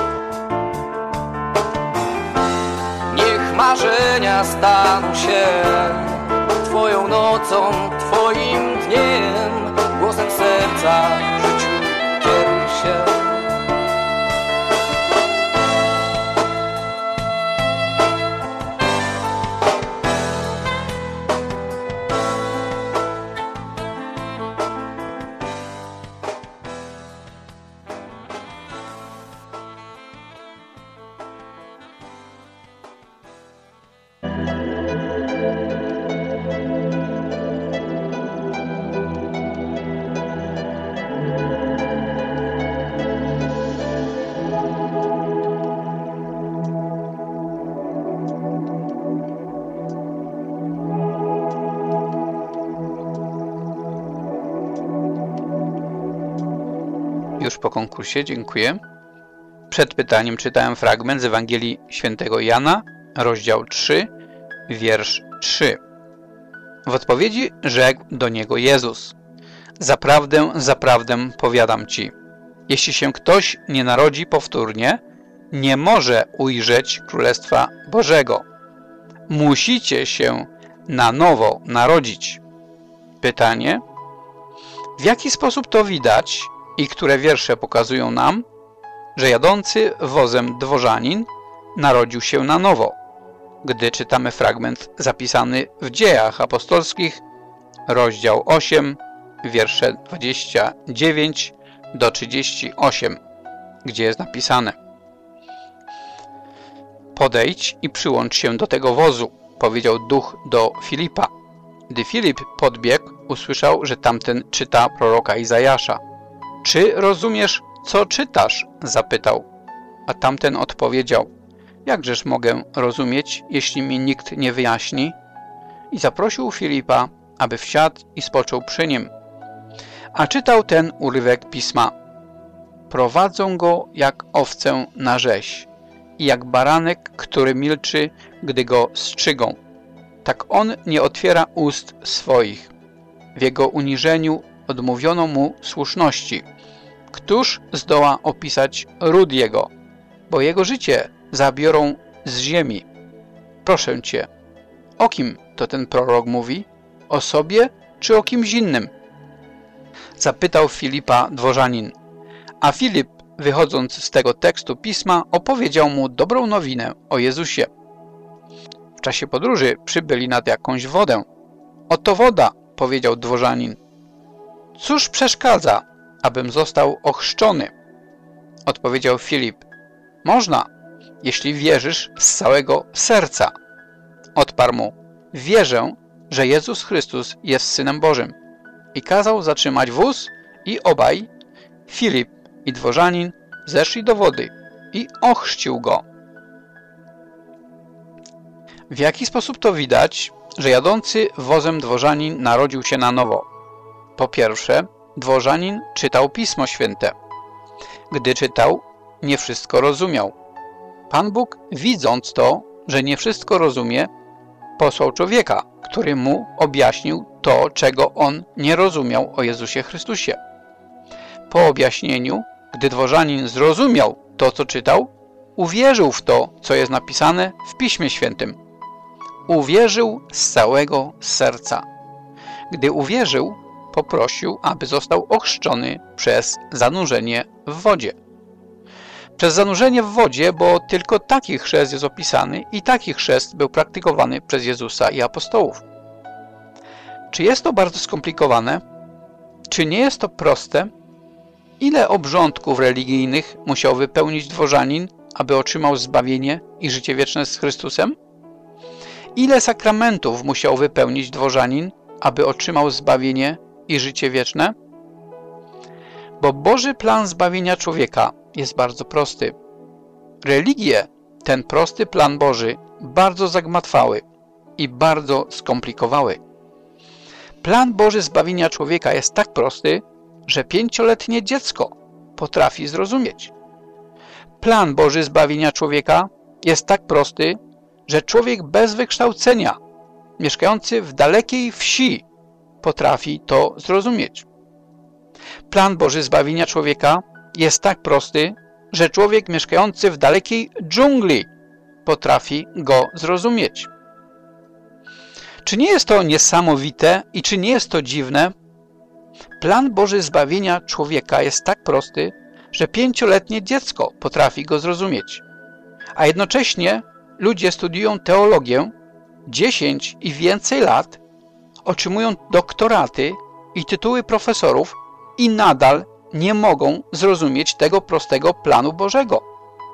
Niech marzenia staną się twoją nocą, twoim dniem, głosem serca w życiu kieruj się. Już po konkursie, dziękuję. Przed pytaniem czytałem fragment z Ewangelii Świętego Jana, rozdział 3, wiersz 3. W odpowiedzi rzekł do niego Jezus: Zaprawdę, zaprawdę powiadam ci, jeśli się ktoś nie narodzi powtórnie, nie może ujrzeć Królestwa Bożego. Musicie się na nowo narodzić. Pytanie: w jaki sposób to widać i które wiersze pokazują nam, że jadący wozem dworzanin narodził się na nowo, gdy czytamy fragment zapisany w Dziejach Apostolskich, rozdział 8, wiersze 29 do 38, gdzie jest napisane: Podejdź i przyłącz się do tego wozu, powiedział Duch do Filipa. Gdy Filip podbiegł, usłyszał, że tamten czyta proroka Izajasza. Czy rozumiesz, co czytasz? Zapytał. A tamten odpowiedział: Jakżeż mogę rozumieć, jeśli mi nikt nie wyjaśni? I zaprosił Filipa, aby wsiadł i spoczął przy nim. A czytał ten urywek pisma: Prowadzą go jak owcę na rzeź i jak baranek, który milczy, gdy go strzygą. Tak on nie otwiera ust swoich. W jego uniżeniu odmówiono mu słuszności. Któż zdoła opisać ród jego? Bo jego życie zabiorą z ziemi. Proszę cię, o kim to ten prorok mówi? O sobie czy o kimś innym? Zapytał Filipa dworzanin. A Filip, wychodząc z tego tekstu pisma, opowiedział mu dobrą nowinę o Jezusie. W czasie podróży przybyli nad jakąś wodę. Oto woda, powiedział dworzanin. Cóż przeszkadza, abym został ochrzczony? Odpowiedział Filip. Można, jeśli wierzysz z całego serca. Odparł mu. Wierzę, że Jezus Chrystus jest Synem Bożym. I kazał zatrzymać wóz i obaj, Filip i dworzanin, zeszli do wody i ochrzcił go. W jaki sposób to widać, że jadący wozem dworzanin narodził się na nowo? Po pierwsze, dworzanin czytał Pismo Święte. Gdy czytał, nie wszystko rozumiał. Pan Bóg, widząc to, że nie wszystko rozumie, posłał człowieka, który mu objaśnił to, czego on nie rozumiał o Jezusie Chrystusie. Po objaśnieniu, gdy dworzanin zrozumiał to, co czytał, uwierzył w to, co jest napisane w Piśmie Świętym. Uwierzył z całego serca. Gdy uwierzył, poprosił, aby został ochrzczony przez zanurzenie w wodzie. Przez zanurzenie w wodzie, bo tylko taki chrzest jest opisany i taki chrzest był praktykowany przez Jezusa i apostołów. Czy jest to bardzo skomplikowane? Czy nie jest to proste? Ile obrządków religijnych musiał wypełnić dworzanin, aby otrzymał zbawienie i życie wieczne z Chrystusem? Ile sakramentów musiał wypełnić dworzanin, aby otrzymał zbawienie i życie wieczne? Bo Boży plan zbawienia człowieka jest bardzo prosty. Religie ten prosty plan Boży bardzo zagmatwały i bardzo skomplikowały. Plan Boży zbawienia człowieka jest tak prosty, że 5-letnie dziecko potrafi zrozumieć. Plan Boży zbawienia człowieka jest tak prosty, że człowiek bez wykształcenia, mieszkający w dalekiej wsi, potrafi to zrozumieć. Plan Boży zbawienia człowieka jest tak prosty, że człowiek mieszkający w dalekiej dżungli potrafi go zrozumieć. Czy nie jest to niesamowite i czy nie jest to dziwne? Plan Boży zbawienia człowieka jest tak prosty, że 5-letnie dziecko potrafi go zrozumieć. A jednocześnie ludzie studiują teologię 10 i więcej lat, otrzymują doktoraty i tytuły profesorów i nadal nie mogą zrozumieć tego prostego planu Bożego.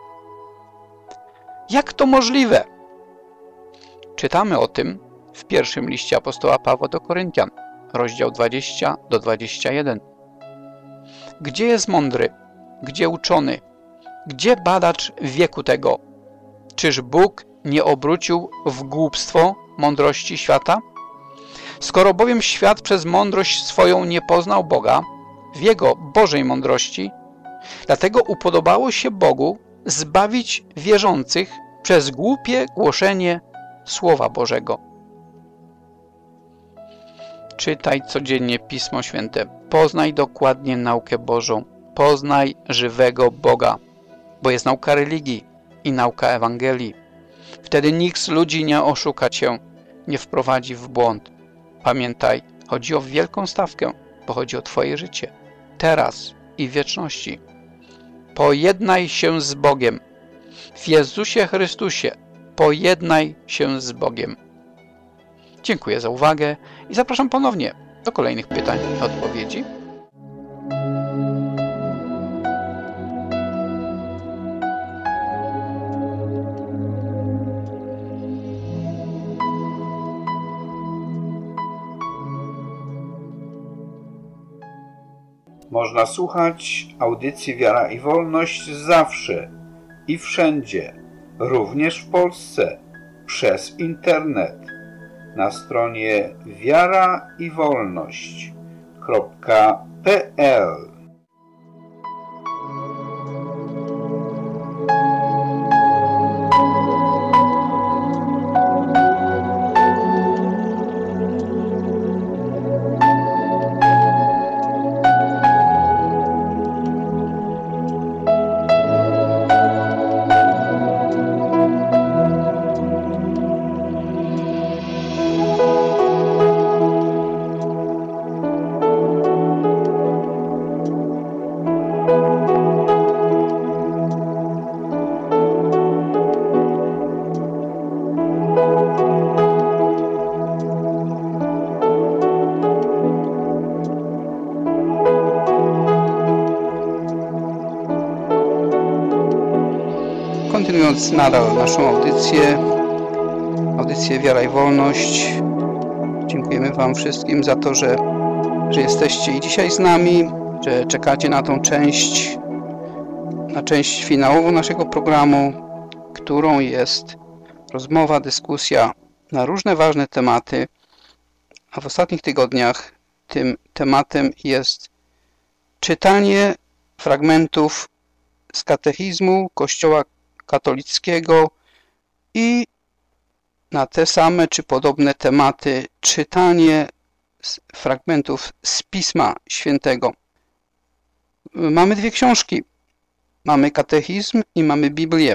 Jak to możliwe? Czytamy o tym w pierwszym liście apostoła Pawła do Koryntian, rozdział 20-21. Gdzie jest mądry? Gdzie uczony? Gdzie badacz wieku tego? Czyż Bóg nie obrócił w głupstwo mądrości świata? Skoro bowiem świat przez mądrość swoją nie poznał Boga, w Jego Bożej mądrości, dlatego upodobało się Bogu zbawić wierzących przez głupie głoszenie Słowa Bożego. Czytaj codziennie Pismo Święte. Poznaj dokładnie naukę Bożą. Poznaj żywego Boga, bo jest nauka religii i nauka Ewangelii. Wtedy nikt z ludzi nie oszuka cię, nie wprowadzi w błąd. Pamiętaj, chodzi o wielką stawkę, bo chodzi o twoje życie, teraz i w wieczności. Pojednaj się z Bogiem. W Jezusie Chrystusie pojednaj się z Bogiem. Dziękuję za uwagę i zapraszam ponownie do kolejnych pytań i odpowiedzi. Można słuchać audycji Wiara i Wolność zawsze i wszędzie, również w Polsce, przez internet, na stronie wiaraiwolność.pl. Kontynuując nadal naszą audycję Wiara i Wolność, dziękujemy Wam wszystkim za to, że jesteście i dzisiaj z nami, że czekacie na tą część finałową naszego programu, którą jest rozmowa, dyskusja na różne ważne tematy, a w ostatnich tygodniach tym tematem jest czytanie fragmentów z katechizmu Kościoła katolickiego i na te same czy podobne tematy czytanie fragmentów z Pisma Świętego. Mamy dwie książki. Mamy katechizm i mamy Biblię.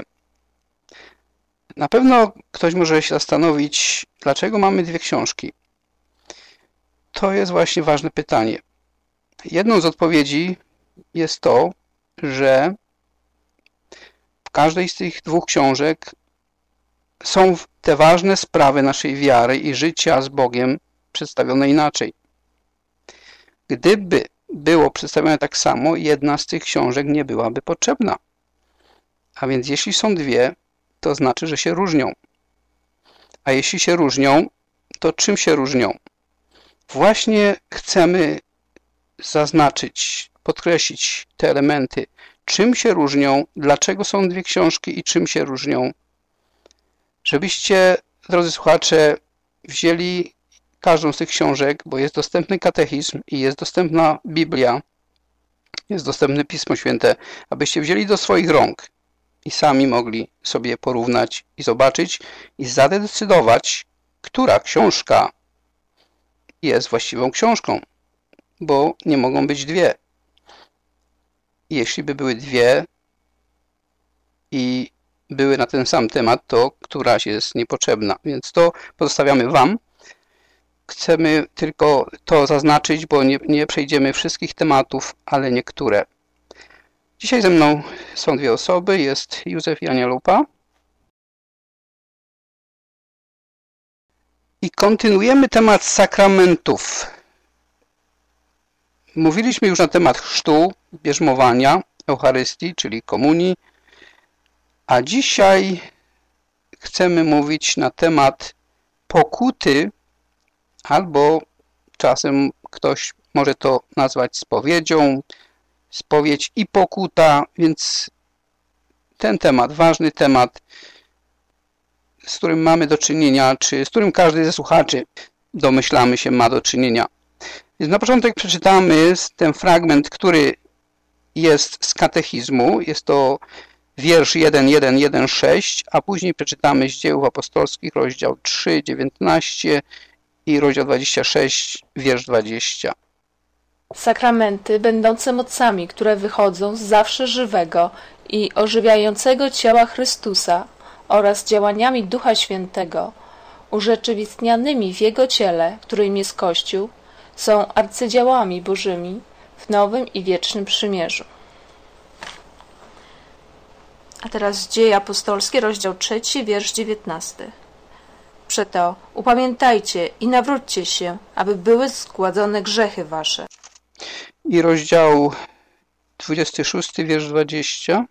Na pewno ktoś może się zastanowić, dlaczego mamy dwie książki. To jest właśnie ważne pytanie. Jedną z odpowiedzi jest to, że w każdej z tych dwóch książek są te ważne sprawy naszej wiary i życia z Bogiem przedstawione inaczej. Gdyby było przedstawione tak samo, jedna z tych książek nie byłaby potrzebna. A więc jeśli są dwie, to znaczy, że się różnią. A jeśli się różnią, to czym się różnią? Właśnie chcemy zaznaczyć, podkreślić te elementy. Czym się różnią, dlaczego są dwie książki i czym się różnią. Żebyście, drodzy słuchacze, wzięli każdą z tych książek, bo jest dostępny katechizm i jest dostępna Biblia, jest dostępne Pismo Święte, abyście wzięli do swoich rąk i sami mogli sobie porównać i zobaczyć i zadecydować, która książka jest właściwą książką, bo nie mogą być dwie. Jeśli by były dwie i były na ten sam temat, to któraś jest niepotrzebna, więc to pozostawiamy Wam. Chcemy tylko to zaznaczyć, bo nie przejdziemy wszystkich tematów, ale niektóre. Dzisiaj ze mną są dwie osoby, jest Józef i Ania Lupa. I kontynuujemy temat sakramentów. Mówiliśmy już na temat chrztu, bierzmowania, Eucharystii, czyli komunii, a dzisiaj chcemy mówić na temat pokuty, albo czasem ktoś może to nazwać spowiedzią, spowiedź i pokuta, więc ten temat, ważny temat, z którym mamy do czynienia, czy z którym każdy ze słuchaczy, domyślamy się, ma do czynienia. Więc na początek przeczytamy ten fragment, który jest z katechizmu, jest to wiersz 1.1.1.6, a później przeczytamy z Dziejów Apostolskich, rozdział 3, 19 i rozdział 26, wiersz 20. Sakramenty, będące mocami, które wychodzą z zawsze żywego i ożywiającego ciała Chrystusa oraz działaniami Ducha Świętego, urzeczywistnianymi w Jego ciele, którym jest Kościół, są arcydziełami Bożymi w nowym i wiecznym przymierzu. A teraz Dzieje Apostolskie, rozdział 3, wiersz 19. Przeto upamiętajcie i nawróćcie się, aby były zgładzone grzechy wasze. I rozdział 26, wiersz 20.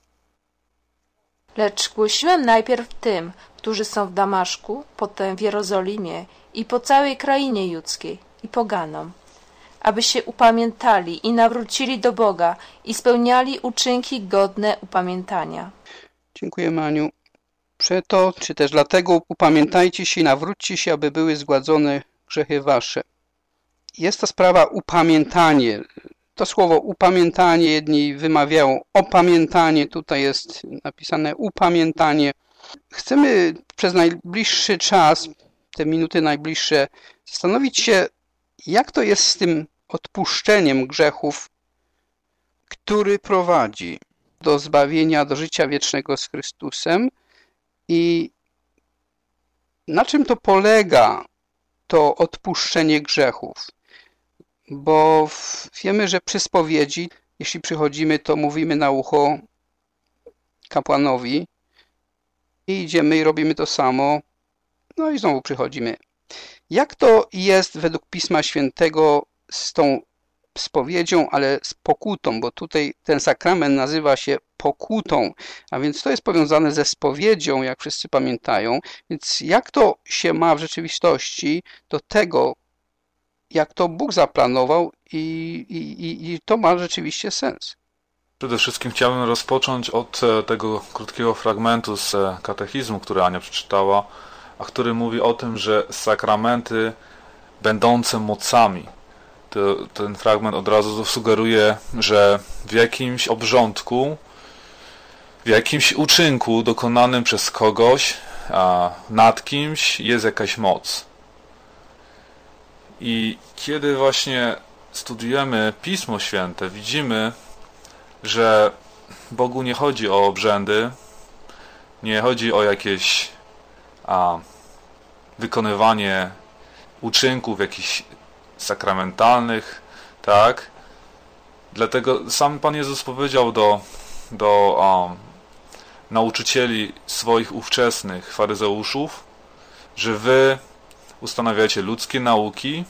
Lecz głosiłem najpierw tym, którzy są w Damaszku, potem w Jerozolimie i po całej krainie judzkiej i poganom, aby się upamiętali i nawrócili do Boga i spełniali uczynki godne upamiętania. Dziękuję, Aniu. Przeto, czy też dlatego upamiętajcie się i nawróćcie się, aby były zgładzone grzechy wasze. Jest to sprawa upamiętanie. To słowo upamiętanie, jedni wymawiają opamiętanie, tutaj jest napisane upamiętanie. Chcemy przez najbliższy czas, te minuty najbliższe, zastanowić się, jak to jest z tym odpuszczeniem grzechów, który prowadzi do zbawienia, do życia wiecznego z Chrystusem i na czym to polega, to odpuszczenie grzechów. Bo wiemy, że przy spowiedzi, jeśli przychodzimy, to mówimy na ucho kapłanowi i idziemy i robimy to samo, no i znowu przychodzimy. Jak to jest według Pisma Świętego z tą spowiedzią, ale z pokutą, bo tutaj ten sakrament nazywa się pokutą, a więc to jest powiązane ze spowiedzią, jak wszyscy pamiętają. Więc jak to się ma w rzeczywistości do tego, jak to Bóg zaplanował i to ma rzeczywiście sens. Przede wszystkim chciałbym rozpocząć od tego krótkiego fragmentu z katechizmu, który Ania przeczytała, a który mówi o tym, że sakramenty będące mocami. Ten fragment od razu sugeruje, że w jakimś obrządku, w jakimś uczynku dokonanym przez kogoś, a nad kimś jest jakaś moc. I kiedy właśnie studiujemy Pismo Święte, widzimy, że Bogu nie chodzi o obrzędy, nie chodzi o jakieś wykonywanie uczynków jakichś sakramentalnych, tak? Dlatego sam Pan Jezus powiedział do nauczycieli swoich ówczesnych faryzeuszów, że wy ustanawiacie ludzkie nauki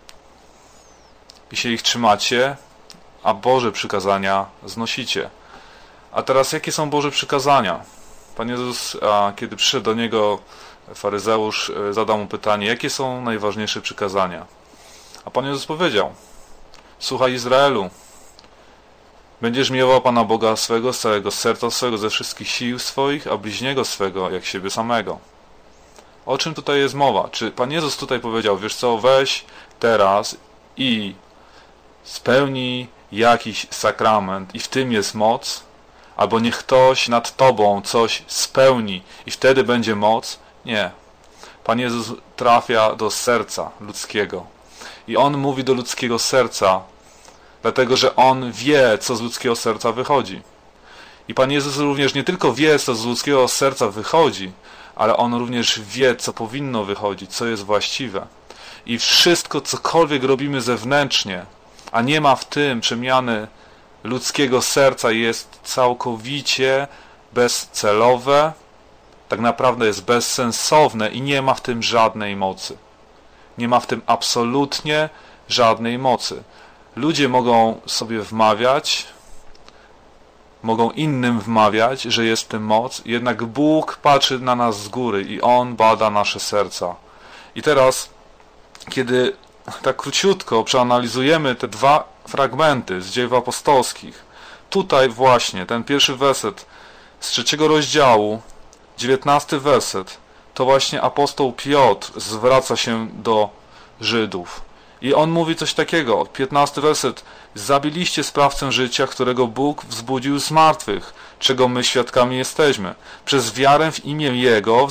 i się ich trzymacie, a Boże przykazania znosicie. A teraz jakie są Boże przykazania? Pan Jezus, kiedy przyszedł do niego faryzeusz, zadał mu pytanie, jakie są najważniejsze przykazania? A Pan Jezus powiedział, słuchaj Izraelu, będziesz miłował Pana Boga swego z całego serca swego, ze wszystkich sił swoich, a bliźniego swego jak siebie samego. O czym tutaj jest mowa? Czy Pan Jezus tutaj powiedział, wiesz co, weź teraz i spełnij jakiś sakrament i w tym jest moc, albo niech ktoś nad tobą coś spełni i wtedy będzie moc? Nie. Pan Jezus trafia do serca ludzkiego. I On mówi do ludzkiego serca, dlatego że On wie, co z ludzkiego serca wychodzi. I Pan Jezus również nie tylko wie, co z ludzkiego serca wychodzi, ale On również wie, co powinno wychodzić, co jest właściwe. I wszystko, cokolwiek robimy zewnętrznie, a nie ma w tym przemiany ludzkiego serca, jest całkowicie bezcelowe, tak naprawdę jest bezsensowne i nie ma w tym żadnej mocy. Nie ma w tym absolutnie żadnej mocy. Ludzie mogą sobie wmawiać, mogą innym wmawiać, że jest w tym moc, jednak Bóg patrzy na nas z góry i On bada nasze serca. I teraz, kiedy tak króciutko przeanalizujemy te dwa fragmenty z Dziejów Apostolskich, tutaj właśnie ten pierwszy werset z 3 rozdziału, 19 werset, to właśnie apostoł Piotr zwraca się do Żydów. I on mówi coś takiego, 15 werset: zabiliście sprawcę życia, którego Bóg wzbudził z martwych, czego my świadkami jesteśmy. Przez wiarę w imię Jego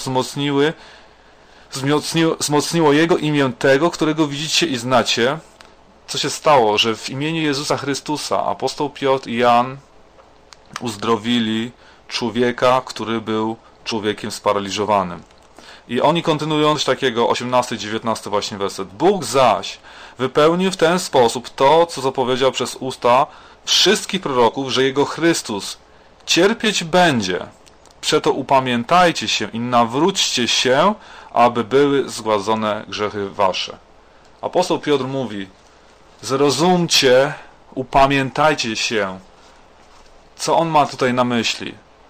wzmocniło Jego imię tego, którego widzicie i znacie. Co się stało, że w imieniu Jezusa Chrystusa apostoł Piotr i Jan uzdrowili człowieka, który był człowiekiem sparaliżowanym. I oni kontynuują coś takiego, 18-19 właśnie werset. Bóg zaś wypełnił w ten sposób to, co zapowiedział przez usta wszystkich proroków, że Jego Chrystus cierpieć będzie. Przeto upamiętajcie się i nawróćcie się, aby były zgładzone grzechy wasze. Apostoł Piotr mówi: zrozumcie, upamiętajcie się. Co on ma tutaj na myśli?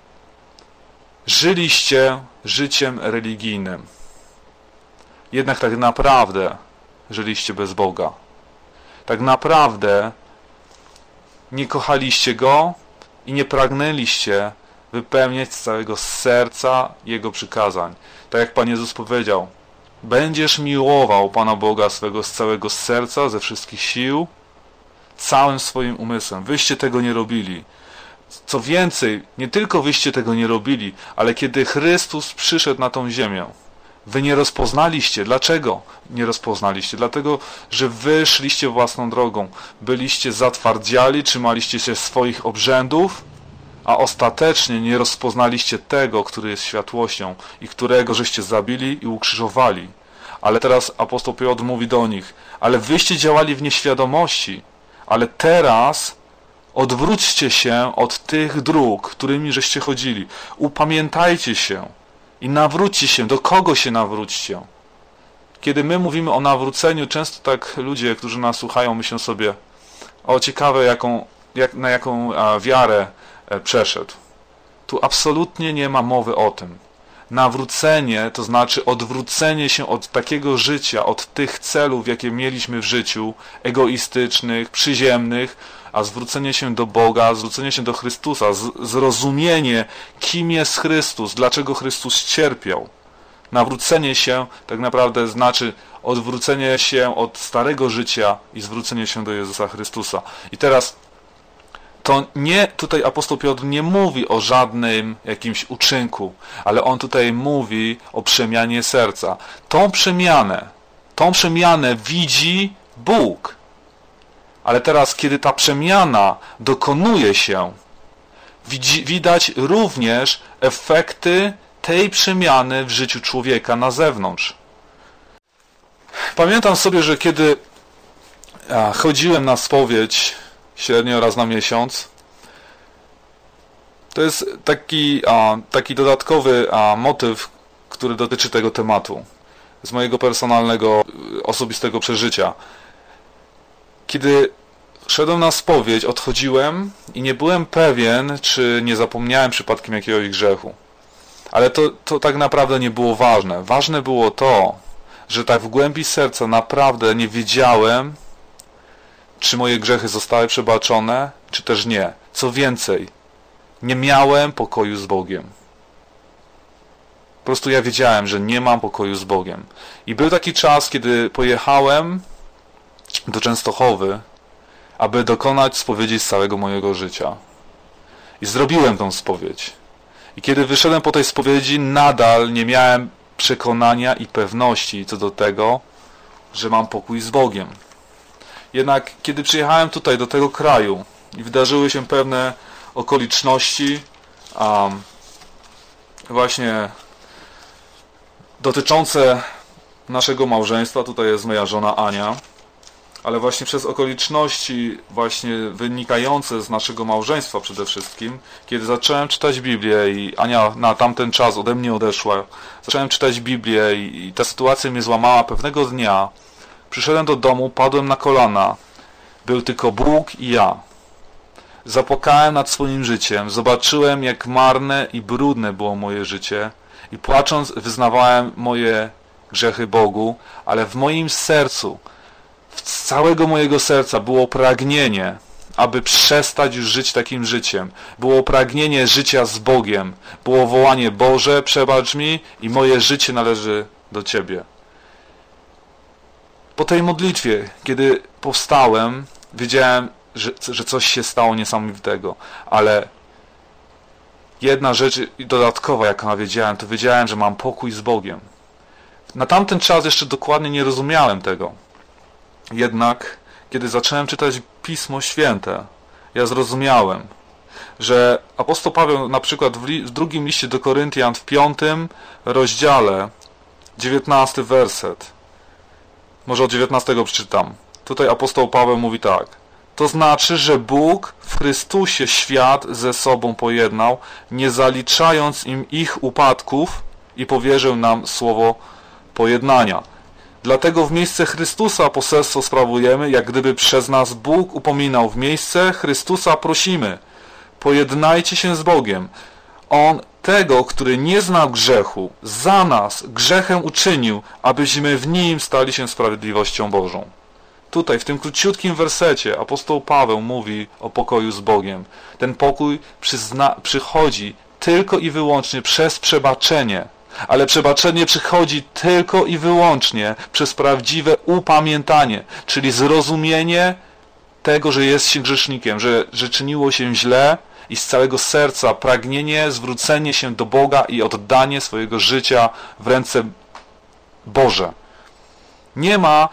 Żyliście życiem religijnym. Jednak tak naprawdę żyliście bez Boga. Tak naprawdę nie kochaliście Go i nie pragnęliście wypełniać z całego serca Jego przykazań. Tak jak Pan Jezus powiedział: będziesz miłował Pana Boga swego z całego serca, ze wszystkich sił, całym swoim umysłem. Wyście tego nie robili. Co więcej, nie tylko wyście tego nie robili, ale kiedy Chrystus przyszedł na tą ziemię, wy nie rozpoznaliście. Dlaczego nie rozpoznaliście? Dlatego, że wy szliście własną drogą. Byliście zatwardziali, trzymaliście się swoich obrzędów, a ostatecznie nie rozpoznaliście tego, który jest światłością i którego żeście zabili i ukrzyżowali. Ale teraz apostoł Piotr mówi do nich: ale wyście działali w nieświadomości, ale teraz odwróćcie się od tych dróg, którymi żeście chodzili. Upamiętajcie się i nawróćcie się. Do kogo się nawróćcie? Kiedy my mówimy o nawróceniu, często tak ludzie, którzy nas słuchają, myślą sobie: o, ciekawe, na jaką wiarę przeszedł. Tu absolutnie nie ma mowy o tym. Nawrócenie to znaczy odwrócenie się od takiego życia, od tych celów, jakie mieliśmy w życiu, egoistycznych, przyziemnych, a zwrócenie się do Boga, zwrócenie się do Chrystusa, zrozumienie, kim jest Chrystus, dlaczego Chrystus cierpiał. Nawrócenie się tak naprawdę znaczy odwrócenie się od starego życia i zwrócenie się do Jezusa Chrystusa. I teraz to nie, tutaj apostoł Piotr nie mówi o żadnym jakimś uczynku, ale on tutaj mówi o przemianie serca. Tą przemianę widzi Bóg. Ale teraz, kiedy ta przemiana dokonuje się, widać również efekty tej przemiany w życiu człowieka na zewnątrz. Pamiętam sobie, że kiedy chodziłem na spowiedź średnio raz na miesiąc, to jest taki dodatkowy motyw, który dotyczy tego tematu, z mojego personalnego, osobistego przeżycia. Kiedy szedłem na spowiedź, odchodziłem i nie byłem pewien, czy nie zapomniałem przypadkiem jakiegoś grzechu. Ale to tak naprawdę nie było ważne. Ważne było to, że tak w głębi serca naprawdę nie wiedziałem, czy moje grzechy zostały przebaczone, czy też nie. Co więcej, nie miałem pokoju z Bogiem. Po prostu ja wiedziałem, że nie mam pokoju z Bogiem. I był taki czas, kiedy pojechałem do Częstochowy, aby dokonać spowiedzi z całego mojego życia. I zrobiłem tą spowiedź. I kiedy wyszedłem po tej spowiedzi, nadal nie miałem przekonania i pewności co do tego, że mam pokój z Bogiem. Jednak kiedy przyjechałem tutaj do tego kraju i wydarzyły się pewne okoliczności właśnie dotyczące naszego małżeństwa, tutaj jest moja żona Ania, ale właśnie przez okoliczności właśnie wynikające z naszego małżeństwa przede wszystkim, kiedy zacząłem czytać Biblię i Ania na tamten czas ode mnie odeszła, zacząłem czytać Biblię i ta sytuacja mnie złamała. Pewnego dnia przyszedłem do domu, padłem na kolana, był tylko Bóg i ja. Zapłakałem nad swoim życiem, zobaczyłem, jak marne i brudne było moje życie i płacząc wyznawałem moje grzechy Bogu, ale w moim sercu, z całego mojego serca było pragnienie, aby przestać już żyć takim życiem. Było pragnienie życia z Bogiem. Było wołanie: Boże, przebacz mi i moje życie należy do Ciebie. Po tej modlitwie, kiedy powstałem, wiedziałem, że coś się stało niesamowitego, ale jedna rzecz dodatkowa, jaką wiedziałem, to wiedziałem, że mam pokój z Bogiem. Na tamten czas jeszcze dokładnie nie rozumiałem tego. Jednak, kiedy zacząłem czytać Pismo Święte, ja zrozumiałem, że apostoł Paweł na przykład w drugim liście do Koryntian w 5 rozdziale, 19 werset, może od 19 przeczytam. Tutaj apostoł Paweł mówi tak: to znaczy, że Bóg w Chrystusie świat ze sobą pojednał, nie zaliczając im ich upadków, i powierzył nam słowo pojednania. Dlatego w miejsce Chrystusa poselstwo sprawujemy, jak gdyby przez nas Bóg upominał. W miejsce Chrystusa prosimy: pojednajcie się z Bogiem. On tego, który nie znał grzechu, za nas grzechem uczynił, abyśmy w Nim stali się sprawiedliwością Bożą. Tutaj, w tym króciutkim wersecie, apostoł Paweł mówi o pokoju z Bogiem. Ten pokój przychodzi tylko i wyłącznie przez przebaczenie. Ale przebaczenie przychodzi tylko i wyłącznie przez prawdziwe upamiętanie, czyli zrozumienie tego, że jest się grzesznikiem, że czyniło się źle i z całego serca pragnienie, zwrócenie się do Boga i oddanie swojego życia w ręce Boże. Nie ma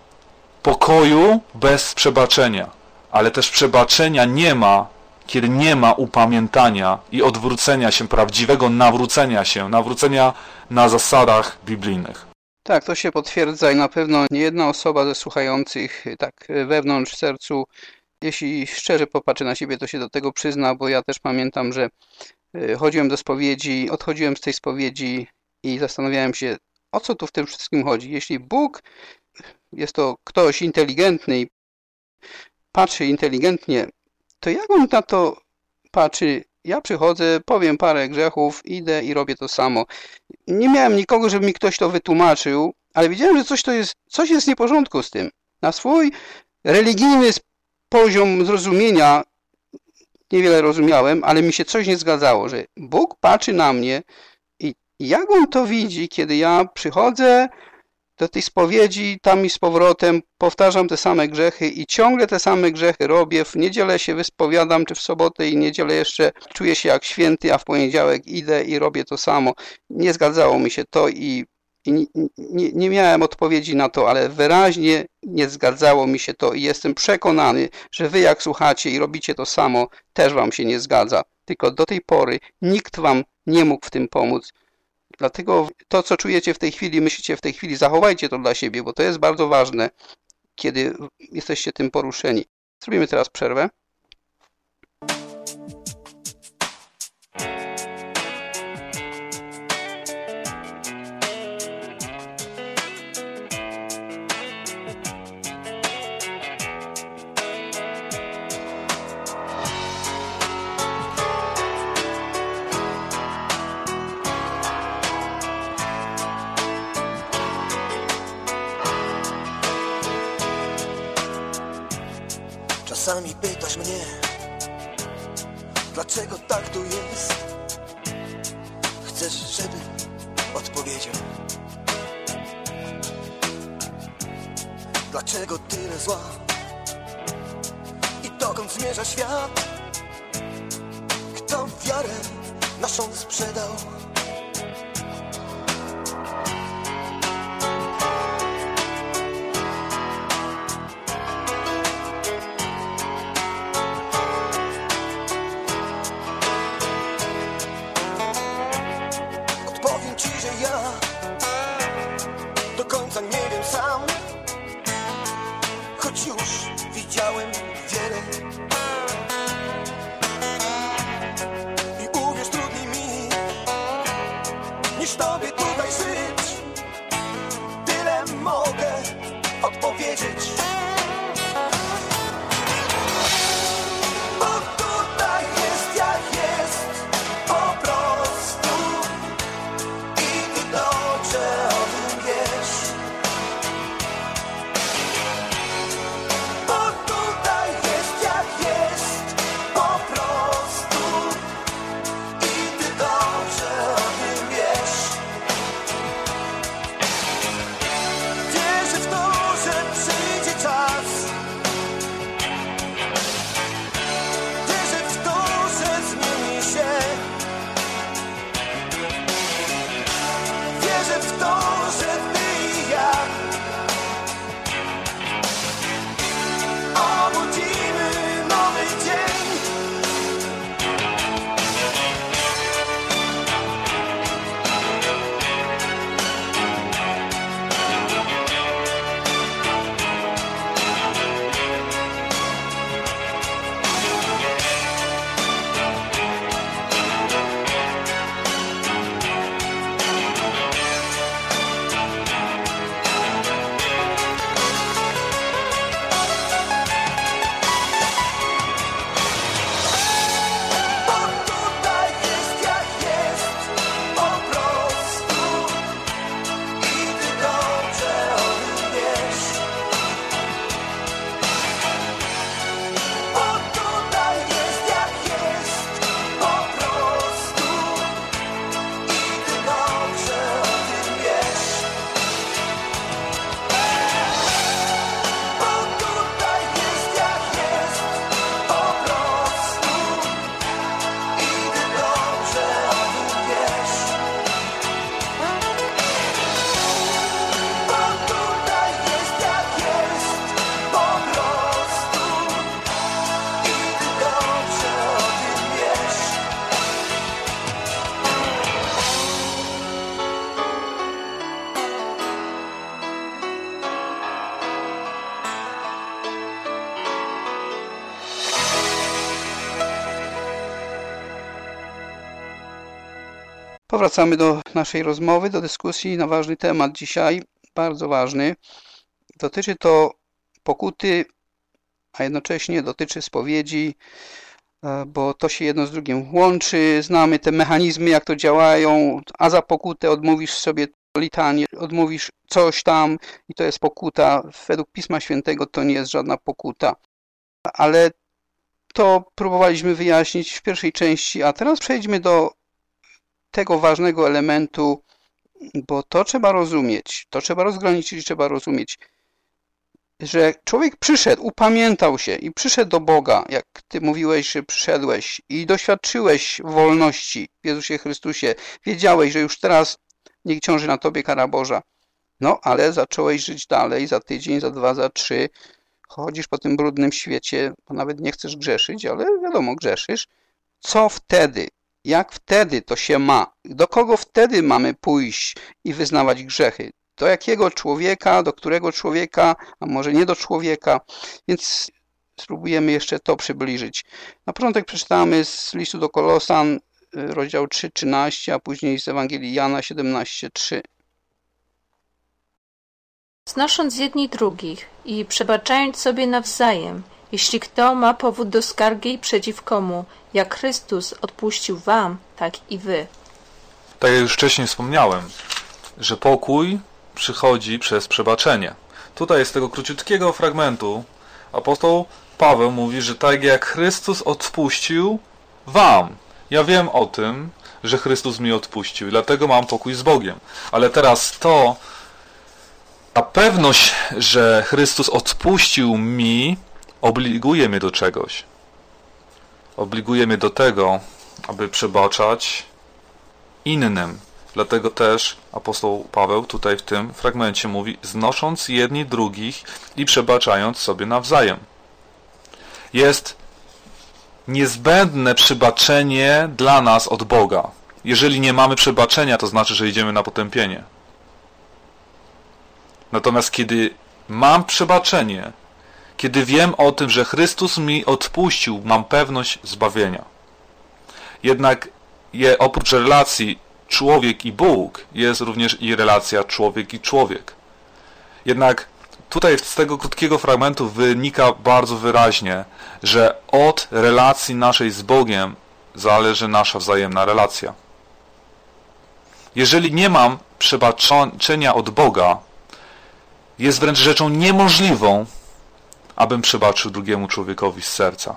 pokoju bez przebaczenia, ale też przebaczenia nie ma, kiedy nie ma upamiętania i odwrócenia się, prawdziwego nawrócenia na zasadach biblijnych. Tak, to się potwierdza i na pewno nie jedna osoba ze słuchających tak wewnątrz w sercu, jeśli szczerze popatrzy na siebie, to się do tego przyzna, bo ja też pamiętam, że chodziłem do spowiedzi, odchodziłem z tej spowiedzi i zastanawiałem się, o co tu w tym wszystkim chodzi. Jeśli Bóg jest to ktoś inteligentny i patrzy inteligentnie, to jak on na to patrzy? Ja przychodzę, powiem parę grzechów, idę i robię to samo. Nie miałem nikogo, żeby mi ktoś to wytłumaczył, ale wiedziałem, że coś jest w nieporządku z tym. Na swój religijny poziom zrozumienia niewiele rozumiałem, ale mi się coś nie zgadzało, że Bóg patrzy na mnie i jak on to widzi, kiedy ja przychodzę do tej spowiedzi, tam i z powrotem powtarzam te same grzechy i ciągle te same grzechy robię. W niedzielę się wyspowiadam, czy w sobotę i niedzielę jeszcze czuję się jak święty, a w poniedziałek idę i robię to samo. Nie zgadzało mi się to i nie miałem odpowiedzi na to, ale wyraźnie nie zgadzało mi się to i jestem przekonany, że wy jak słuchacie i robicie to samo, też wam się nie zgadza. Tylko do tej pory nikt wam nie mógł w tym pomóc. Dlatego to, co czujecie w tej chwili, myślicie w tej chwili, zachowajcie to dla siebie, bo to jest bardzo ważne, kiedy jesteście tym poruszeni. Zrobimy teraz przerwę. Czasami pytasz mnie, dlaczego tak tu jest? Chcesz, żebym odpowiedział? Dlaczego tyle zła? I dokąd zmierza świat? Kto wiarę naszą sprzedał? Powracamy do naszej rozmowy, do dyskusji na ważny temat dzisiaj, bardzo ważny. Dotyczy to pokuty, a jednocześnie dotyczy spowiedzi, bo to się jedno z drugim łączy. Znamy te mechanizmy, jak to działają, a za pokutę odmówisz sobie litanię, odmówisz coś tam i to jest pokuta. Według Pisma Świętego to nie jest żadna pokuta. Ale to próbowaliśmy wyjaśnić w pierwszej części, a teraz przejdźmy do tego ważnego elementu, bo to trzeba rozumieć, to trzeba rozgraniczyć, trzeba rozumieć, że człowiek przyszedł, upamiętał się i przyszedł do Boga, jak Ty mówiłeś, że przyszedłeś i doświadczyłeś wolności w Jezusie Chrystusie, wiedziałeś, że już teraz nie ciąży na Tobie kara Boża, no ale zacząłeś żyć dalej, za tydzień, za 2, za 3, chodzisz po tym brudnym świecie, bo nawet nie chcesz grzeszyć, ale wiadomo, grzeszysz. Co wtedy? Jak wtedy to się ma? Do kogo wtedy mamy pójść i wyznawać grzechy? Do jakiego człowieka, do którego człowieka, a może nie do człowieka? Więc spróbujemy jeszcze to przybliżyć. Na początek przeczytamy z listu do Kolosan, rozdział 3:13, a później z Ewangelii Jana 17:3. Znosząc jedni drugich i przebaczając sobie nawzajem, jeśli kto ma powód do skargi przeciw komu, jak Chrystus odpuścił wam, tak i wy. Tak jak już wcześniej wspomniałem, że pokój przychodzi przez przebaczenie. Tutaj z tego króciutkiego fragmentu apostoł Paweł mówi, że tak jak Chrystus odpuścił wam. Ja wiem o tym, że Chrystus mi odpuścił i dlatego mam pokój z Bogiem. Ale teraz ta pewność, że Chrystus odpuścił mi, obliguje mnie do czegoś. Obliguje mnie do tego, aby przebaczać innym. Dlatego też apostoł Paweł tutaj w tym fragmencie mówi, znosząc jedni drugich i przebaczając sobie nawzajem. Jest niezbędne przebaczenie dla nas od Boga. Jeżeli nie mamy przebaczenia, to znaczy, że idziemy na potępienie. Natomiast kiedy mam przebaczenie, kiedy wiem o tym, że Chrystus mi odpuścił, mam pewność zbawienia. Jednak oprócz relacji człowiek i Bóg jest również i relacja człowiek i człowiek. Jednak tutaj z tego krótkiego fragmentu wynika bardzo wyraźnie, że od relacji naszej z Bogiem zależy nasza wzajemna relacja. Jeżeli nie mam przebaczenia od Boga, jest wręcz rzeczą niemożliwą, abym przebaczył drugiemu człowiekowi z serca.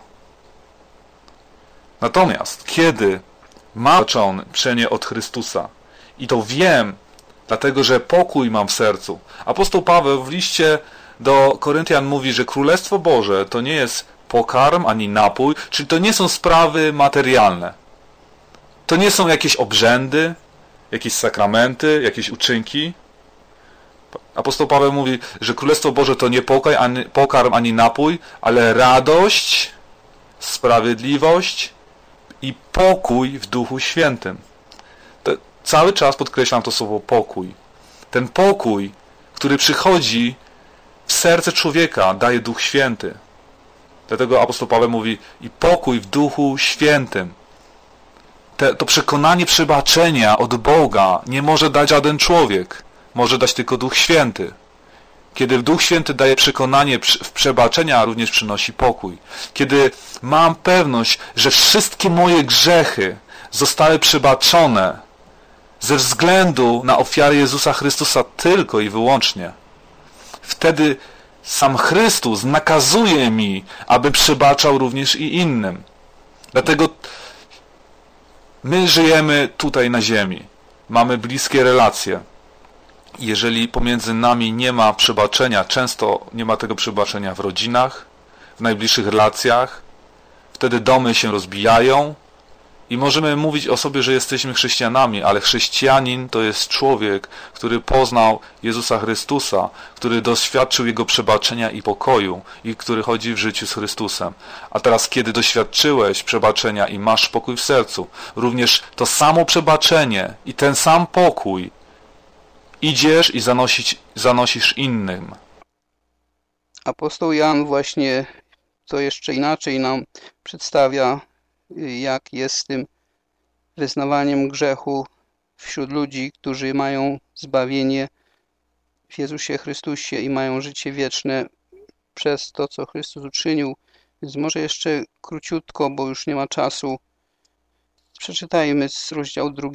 Natomiast kiedy mam przebaczenie od Chrystusa i to wiem, dlatego że pokój mam w sercu. Apostoł Paweł w liście do Koryntian mówi, że Królestwo Boże to nie jest pokarm ani napój, czyli to nie są sprawy materialne. To nie są jakieś obrzędy, jakieś sakramenty, jakieś uczynki. Apostoł Paweł mówi, że Królestwo Boże to nie pokarm ani napój, ale radość, sprawiedliwość i pokój w Duchu Świętym. Cały czas podkreślam to słowo pokój. Ten pokój, który przychodzi w serce człowieka, daje Duch Święty. Dlatego apostoł Paweł mówi i pokój w Duchu Świętym. To przekonanie przebaczenia od Boga nie może dać żaden człowiek. Może dać tylko Duch Święty. Kiedy Duch Święty daje przekonanie w przebaczenia, również przynosi pokój. Kiedy mam pewność, że wszystkie moje grzechy zostały przebaczone ze względu na ofiarę Jezusa Chrystusa tylko i wyłącznie, wtedy sam Chrystus nakazuje mi, aby przebaczał również i innym. Dlatego my żyjemy tutaj na ziemi. Mamy bliskie relacje. Jeżeli pomiędzy nami nie ma przebaczenia, często nie ma tego przebaczenia w rodzinach, w najbliższych relacjach, wtedy domy się rozbijają i możemy mówić o sobie, że jesteśmy chrześcijanami, ale chrześcijanin to jest człowiek, który poznał Jezusa Chrystusa, który doświadczył Jego przebaczenia i pokoju i który chodzi w życiu z Chrystusem. A teraz, kiedy doświadczyłeś przebaczenia i masz pokój w sercu, również to samo przebaczenie i ten sam pokój idziesz i zanosisz innym. Apostoł Jan właśnie to jeszcze inaczej nam przedstawia, jak jest z tym wyznawaniem grzechu wśród ludzi, którzy mają zbawienie w Jezusie Chrystusie i mają życie wieczne przez to, co Chrystus uczynił. Więc może jeszcze króciutko, bo już nie ma czasu, przeczytajmy z rozdziału 2,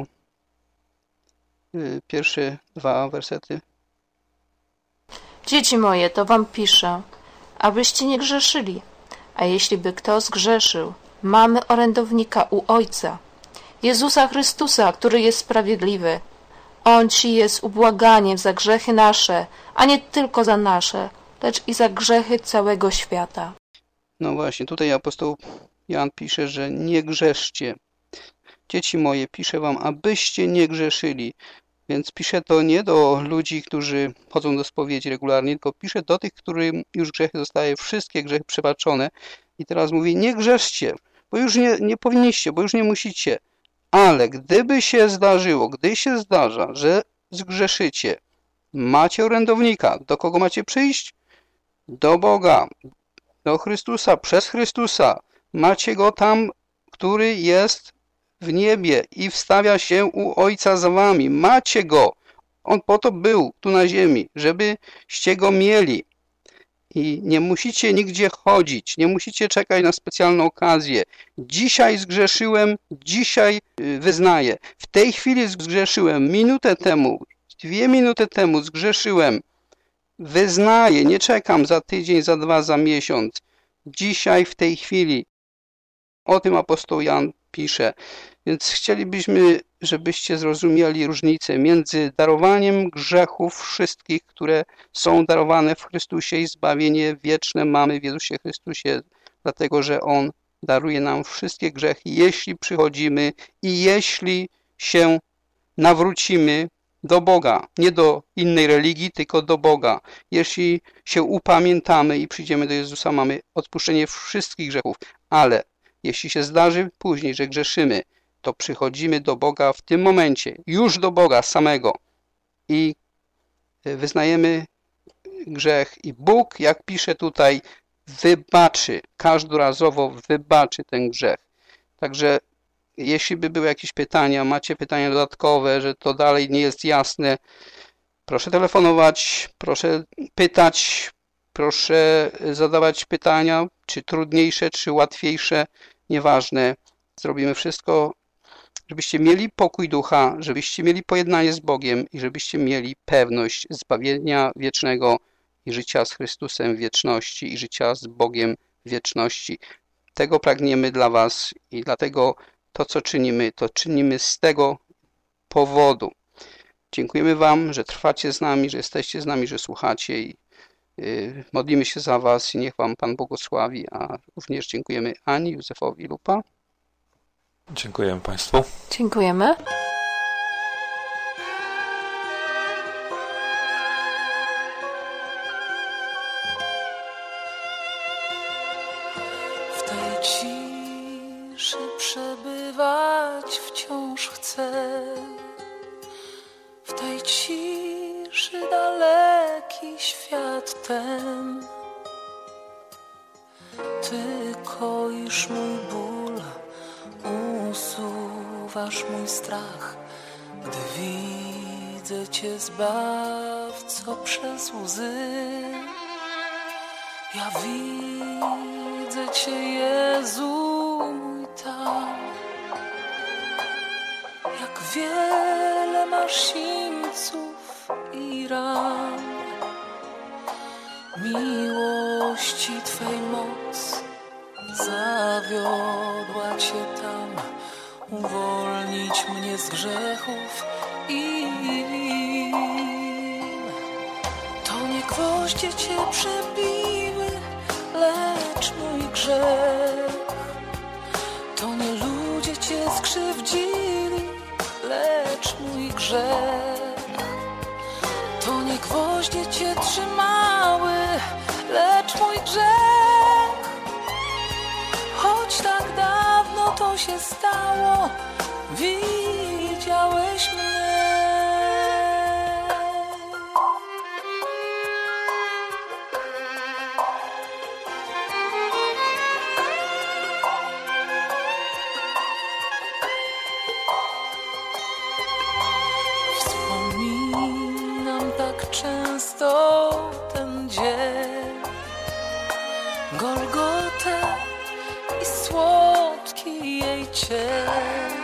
pierwsze 2 wersety. Dzieci moje, to wam piszę, abyście nie grzeszyli. A jeśli by kto zgrzeszył, mamy orędownika u Ojca, Jezusa Chrystusa, który jest sprawiedliwy. On ci jest ubłaganiem za grzechy nasze, a nie tylko za nasze, lecz i za grzechy całego świata. No właśnie, tutaj apostoł Jan pisze, że nie grzeszcie. Dzieci moje, piszę wam, abyście nie grzeszyli. Więc pisze to nie do ludzi, którzy chodzą do spowiedzi regularnie, tylko pisze do tych, którym już grzechy zostały, wszystkie grzechy przebaczone. I teraz mówi, nie grzeszcie, bo już nie powinniście, bo już nie musicie. Ale gdyby się zdarzyło, gdy się zdarza, że zgrzeszycie, macie orędownika. Do kogo macie przyjść? Do Boga, do Chrystusa, przez Chrystusa. Macie Go tam, który jest w niebie i wstawia się u Ojca za wami. Macie Go. On po to był tu na ziemi, żebyście Go mieli. I nie musicie nigdzie chodzić, nie musicie czekać na specjalną okazję. Dzisiaj zgrzeszyłem, dzisiaj wyznaję. W tej chwili zgrzeszyłem, minutę temu, 2 minuty temu zgrzeszyłem. Wyznaję, nie czekam za tydzień, za 2, za miesiąc. Dzisiaj, w tej chwili. O tym apostoł Jan pisze. Więc chcielibyśmy, żebyście zrozumieli różnicę między darowaniem grzechów wszystkich, które są darowane w Chrystusie i zbawienie wieczne mamy w Jezusie Chrystusie, dlatego że On daruje nam wszystkie grzechy, jeśli przychodzimy i jeśli się nawrócimy do Boga, nie do innej religii, tylko do Boga. Jeśli się upamiętamy i przyjdziemy do Jezusa, mamy odpuszczenie wszystkich grzechów, ale jeśli się zdarzy później, że grzeszymy, to przychodzimy do Boga w tym momencie, już do Boga samego i wyznajemy grzech i Bóg, jak pisze tutaj, wybaczy, każdorazowo wybaczy ten grzech. Także jeśli by były jakieś pytania, macie pytania dodatkowe, że to dalej nie jest jasne, proszę telefonować, proszę pytać, proszę zadawać pytania, czy trudniejsze, czy łatwiejsze, nieważne. Zrobimy wszystko, żebyście mieli pokój ducha, żebyście mieli pojednanie z Bogiem i żebyście mieli pewność zbawienia wiecznego i życia z Chrystusem w wieczności i życia z Bogiem w wieczności. Tego pragniemy dla was i dlatego to, co czynimy, to czynimy z tego powodu. Dziękujemy wam, że trwacie z nami, że jesteście z nami, że słuchacie i modlimy się za was i niech wam Pan błogosławi, a również dziękujemy Ani, Józefowi Lupa. Dziękujemy Państwu. Dziękujemy. W tej ciszy przebywać wciąż chcę. W tej ciszy daleki świat ten. Ty koisz mój ból, usuwasz mój strach, gdy widzę Cię, Zbawco, przez łzy. Ja widzę Cię, Jezu mój, tam. Jak wiele masz sińców i ran. Miłości Twej moc zawiodła Cię tam, uwolnić mnie z grzechów i to nie gwoździe Cię przebiły, lecz mój grzech. To nie ludzie Cię skrzywdzili, lecz mój grzech. To nie gwoździe Cię trzymały, lecz mój grzech. Choć tak dawno to się stało, widziałeś mnie. Wspominam tak często ten dzień, Golgotę i słodki jej cień.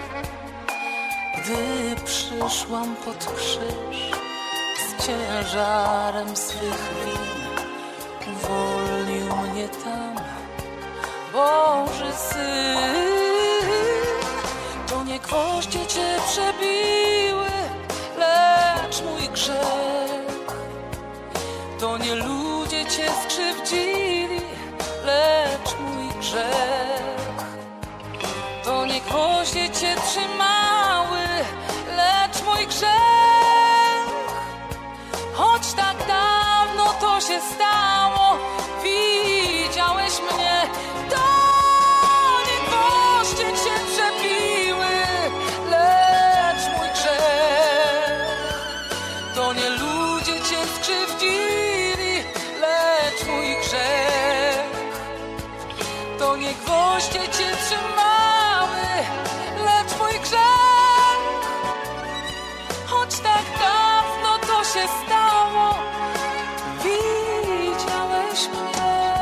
Gdy przyszłam pod krzyż z ciężarem swych win, uwolnił mnie tam Boży Syn. To nie gwoździe Cię przebiły, lecz mój grzech. To nie ludzie Cię skrzywdzili, lecz mój grzech. To nie gwoździe Cię trzymały, lecz mój grzech. Choć tak dawno to się stało, widziałeś mnie. To nie gwoździe Cię przebiły, lecz mój grzech. To nie ludzie Cię skrzywdzili, lecz mój grzech. To nie gwoździe Cię trzymały, lecz mój grzech. Choć tak dawno to się stało, widziałeś mnie.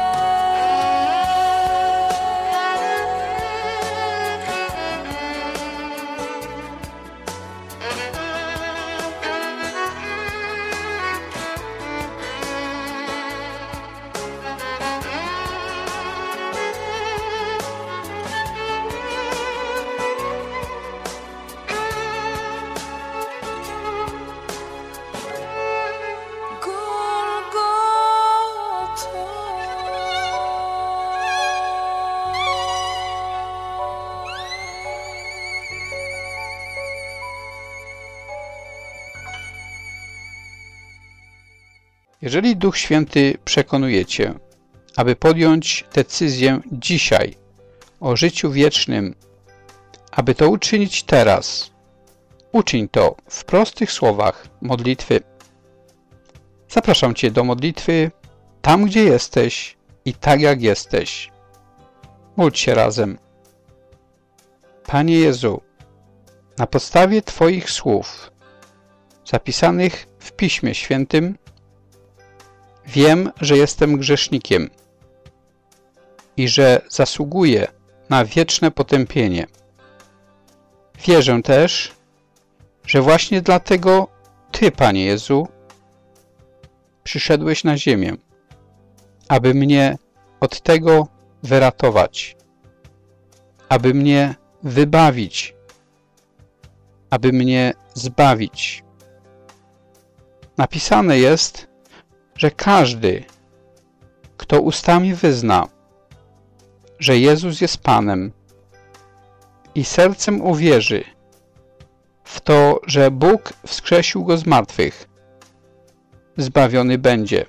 Jeżeli Duch Święty przekonuje Cię, aby podjąć decyzję dzisiaj o życiu wiecznym, aby to uczynić teraz, uczyń to w prostych słowach modlitwy. Zapraszam Cię do modlitwy tam, gdzie jesteś i tak, jak jesteś. Módl się razem. Panie Jezu, na podstawie Twoich słów zapisanych w Piśmie Świętym wiem, że jestem grzesznikiem i że zasługuję na wieczne potępienie. Wierzę też, że właśnie dlatego Ty, Panie Jezu, przyszedłeś na ziemię, aby mnie od tego wyratować, aby mnie wybawić, aby mnie zbawić. Napisane jest, że każdy, kto ustami wyzna, że Jezus jest Panem i sercem uwierzy w to, że Bóg wskrzesił Go z martwych, zbawiony będzie,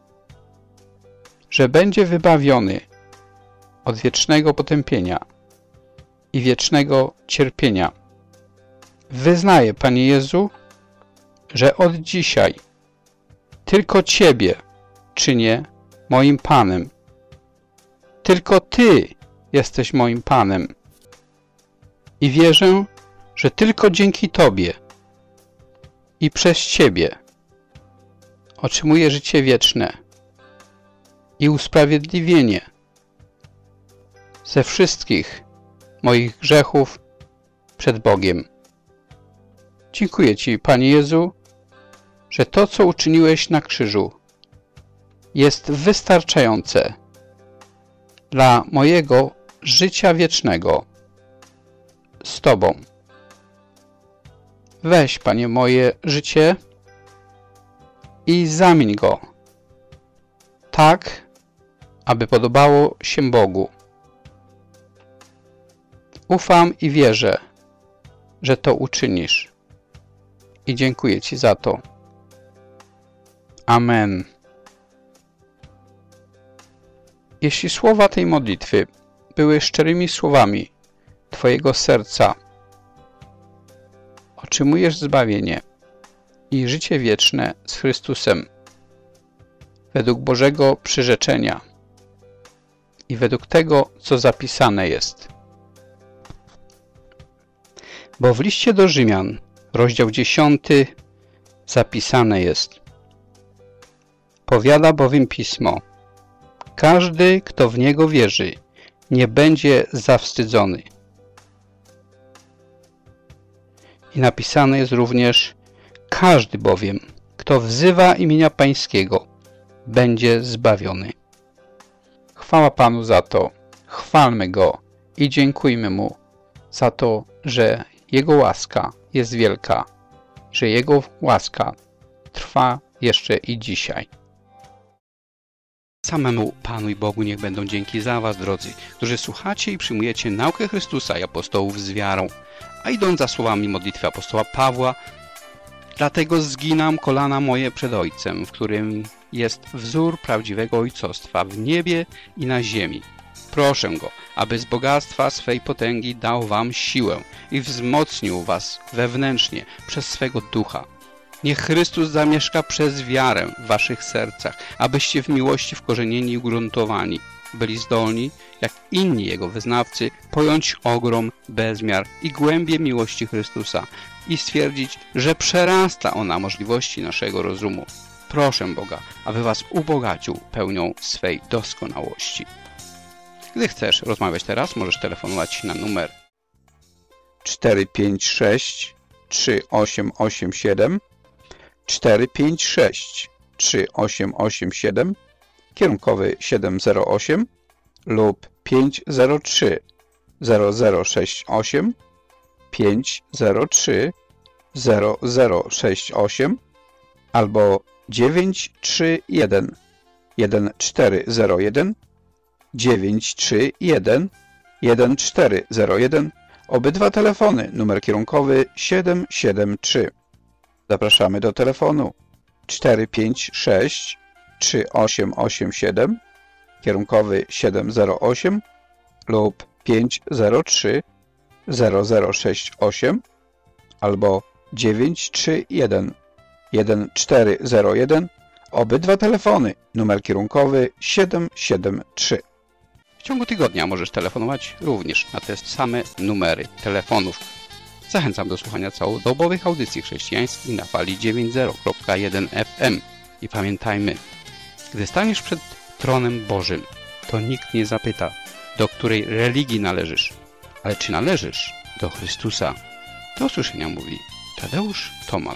że będzie wybawiony od wiecznego potępienia i wiecznego cierpienia. Wyznaję, Panie Jezu, że od dzisiaj tylko Ciebie czynię moim Panem. Tylko Ty jesteś moim Panem. I wierzę, że tylko dzięki Tobie i przez Ciebie otrzymuję życie wieczne i usprawiedliwienie ze wszystkich moich grzechów przed Bogiem. Dziękuję Ci, Panie Jezu, że to, co uczyniłeś na krzyżu, jest wystarczające dla mojego życia wiecznego z Tobą. Weź, Panie, moje życie i zamień go tak, aby podobało się Bogu. Ufam i wierzę, że to uczynisz i dziękuję Ci za to. Amen. Jeśli słowa tej modlitwy były szczerymi słowami Twojego serca, otrzymujesz zbawienie i życie wieczne z Chrystusem według Bożego przyrzeczenia i według tego, co zapisane jest. Bo w liście do Rzymian, rozdział 10, zapisane jest. Powiada bowiem Pismo: każdy, kto w Niego wierzy, nie będzie zawstydzony. I napisane jest również: każdy bowiem, kto wzywa imienia Pańskiego, będzie zbawiony. Chwała Panu za to, chwalmy Go i dziękujmy Mu za to, że Jego łaska jest wielka, że Jego łaska trwa jeszcze i dzisiaj. Samemu Panu i Bogu niech będą dzięki za Was, drodzy, którzy słuchacie i przyjmujecie naukę Chrystusa i apostołów z wiarą, a idąc za słowami modlitwy apostoła Pawła: dlatego zginam kolana moje przed Ojcem, w którym jest wzór prawdziwego ojcostwa w niebie i na ziemi. Proszę Go, aby z bogactwa swej potęgi dał Wam siłę i wzmocnił Was wewnętrznie przez swego Ducha. Niech Chrystus zamieszka przez wiarę w Waszych sercach, abyście w miłości wkorzenieni i ugruntowani byli zdolni, jak inni Jego wyznawcy, pojąć ogrom, bezmiar i głębię miłości Chrystusa i stwierdzić, że przerasta ona możliwości naszego rozumu. Proszę Boga, aby Was ubogacił pełnią swej doskonałości. Gdy chcesz rozmawiać teraz, możesz telefonować na numer 456 3887 456 3887, kierunkowy 708 lub 503 0068 503 0068 albo 931 1401 931 1401. Obydwa telefony, numer kierunkowy 773. Zapraszamy do telefonu 456 3887, kierunkowy 708 lub 503 0068 albo 931 1401. Obydwa telefony, numer kierunkowy 773. W ciągu tygodnia możesz telefonować również na te same numery telefonów. Zachęcam do słuchania całodobowych audycji chrześcijańskich na fali 90.1 FM. I pamiętajmy, gdy staniesz przed tronem Bożym, to nikt nie zapyta, do której religii należysz, ale czy należysz do Chrystusa. Do usłyszenia, mówi Tadeusz Tomal.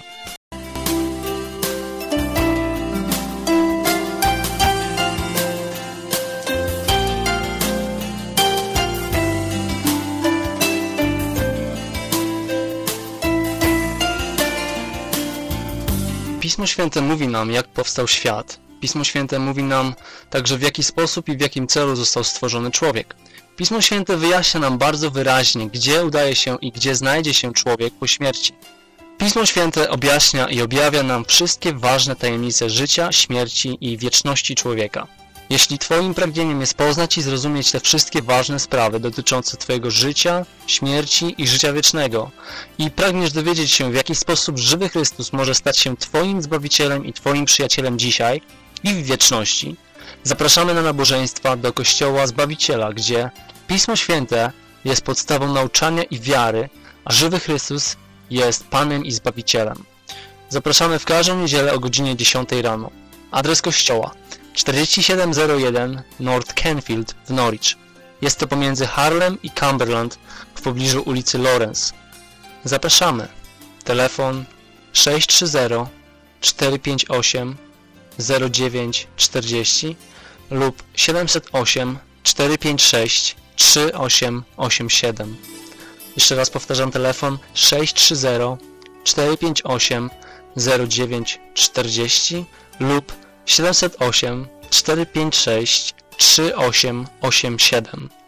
Pismo Święte mówi nam, jak powstał świat. Pismo Święte mówi nam także, w jaki sposób i w jakim celu został stworzony człowiek. Pismo Święte wyjaśnia nam bardzo wyraźnie, gdzie udaje się i gdzie znajdzie się człowiek po śmierci. Pismo Święte objaśnia i objawia nam wszystkie ważne tajemnice życia, śmierci i wieczności człowieka. Jeśli Twoim pragnieniem jest poznać i zrozumieć te wszystkie ważne sprawy dotyczące Twojego życia, śmierci i życia wiecznego i pragniesz dowiedzieć się, w jaki sposób żywy Chrystus może stać się Twoim Zbawicielem i Twoim przyjacielem dzisiaj i w wieczności, zapraszamy na nabożeństwa do Kościoła Zbawiciela, gdzie Pismo Święte jest podstawą nauczania i wiary, a żywy Chrystus jest Panem i Zbawicielem. Zapraszamy w każdą niedzielę o godzinie 10 rano. Adres kościoła: 4701 North Canfield w Norwich. Jest to pomiędzy Harlem i Cumberland w pobliżu ulicy Lawrence. Zapraszamy. Telefon 630 458 0940 lub 708 456 3887. Jeszcze raz powtarzam, telefon 630 458 0940 lub 708 456 3887.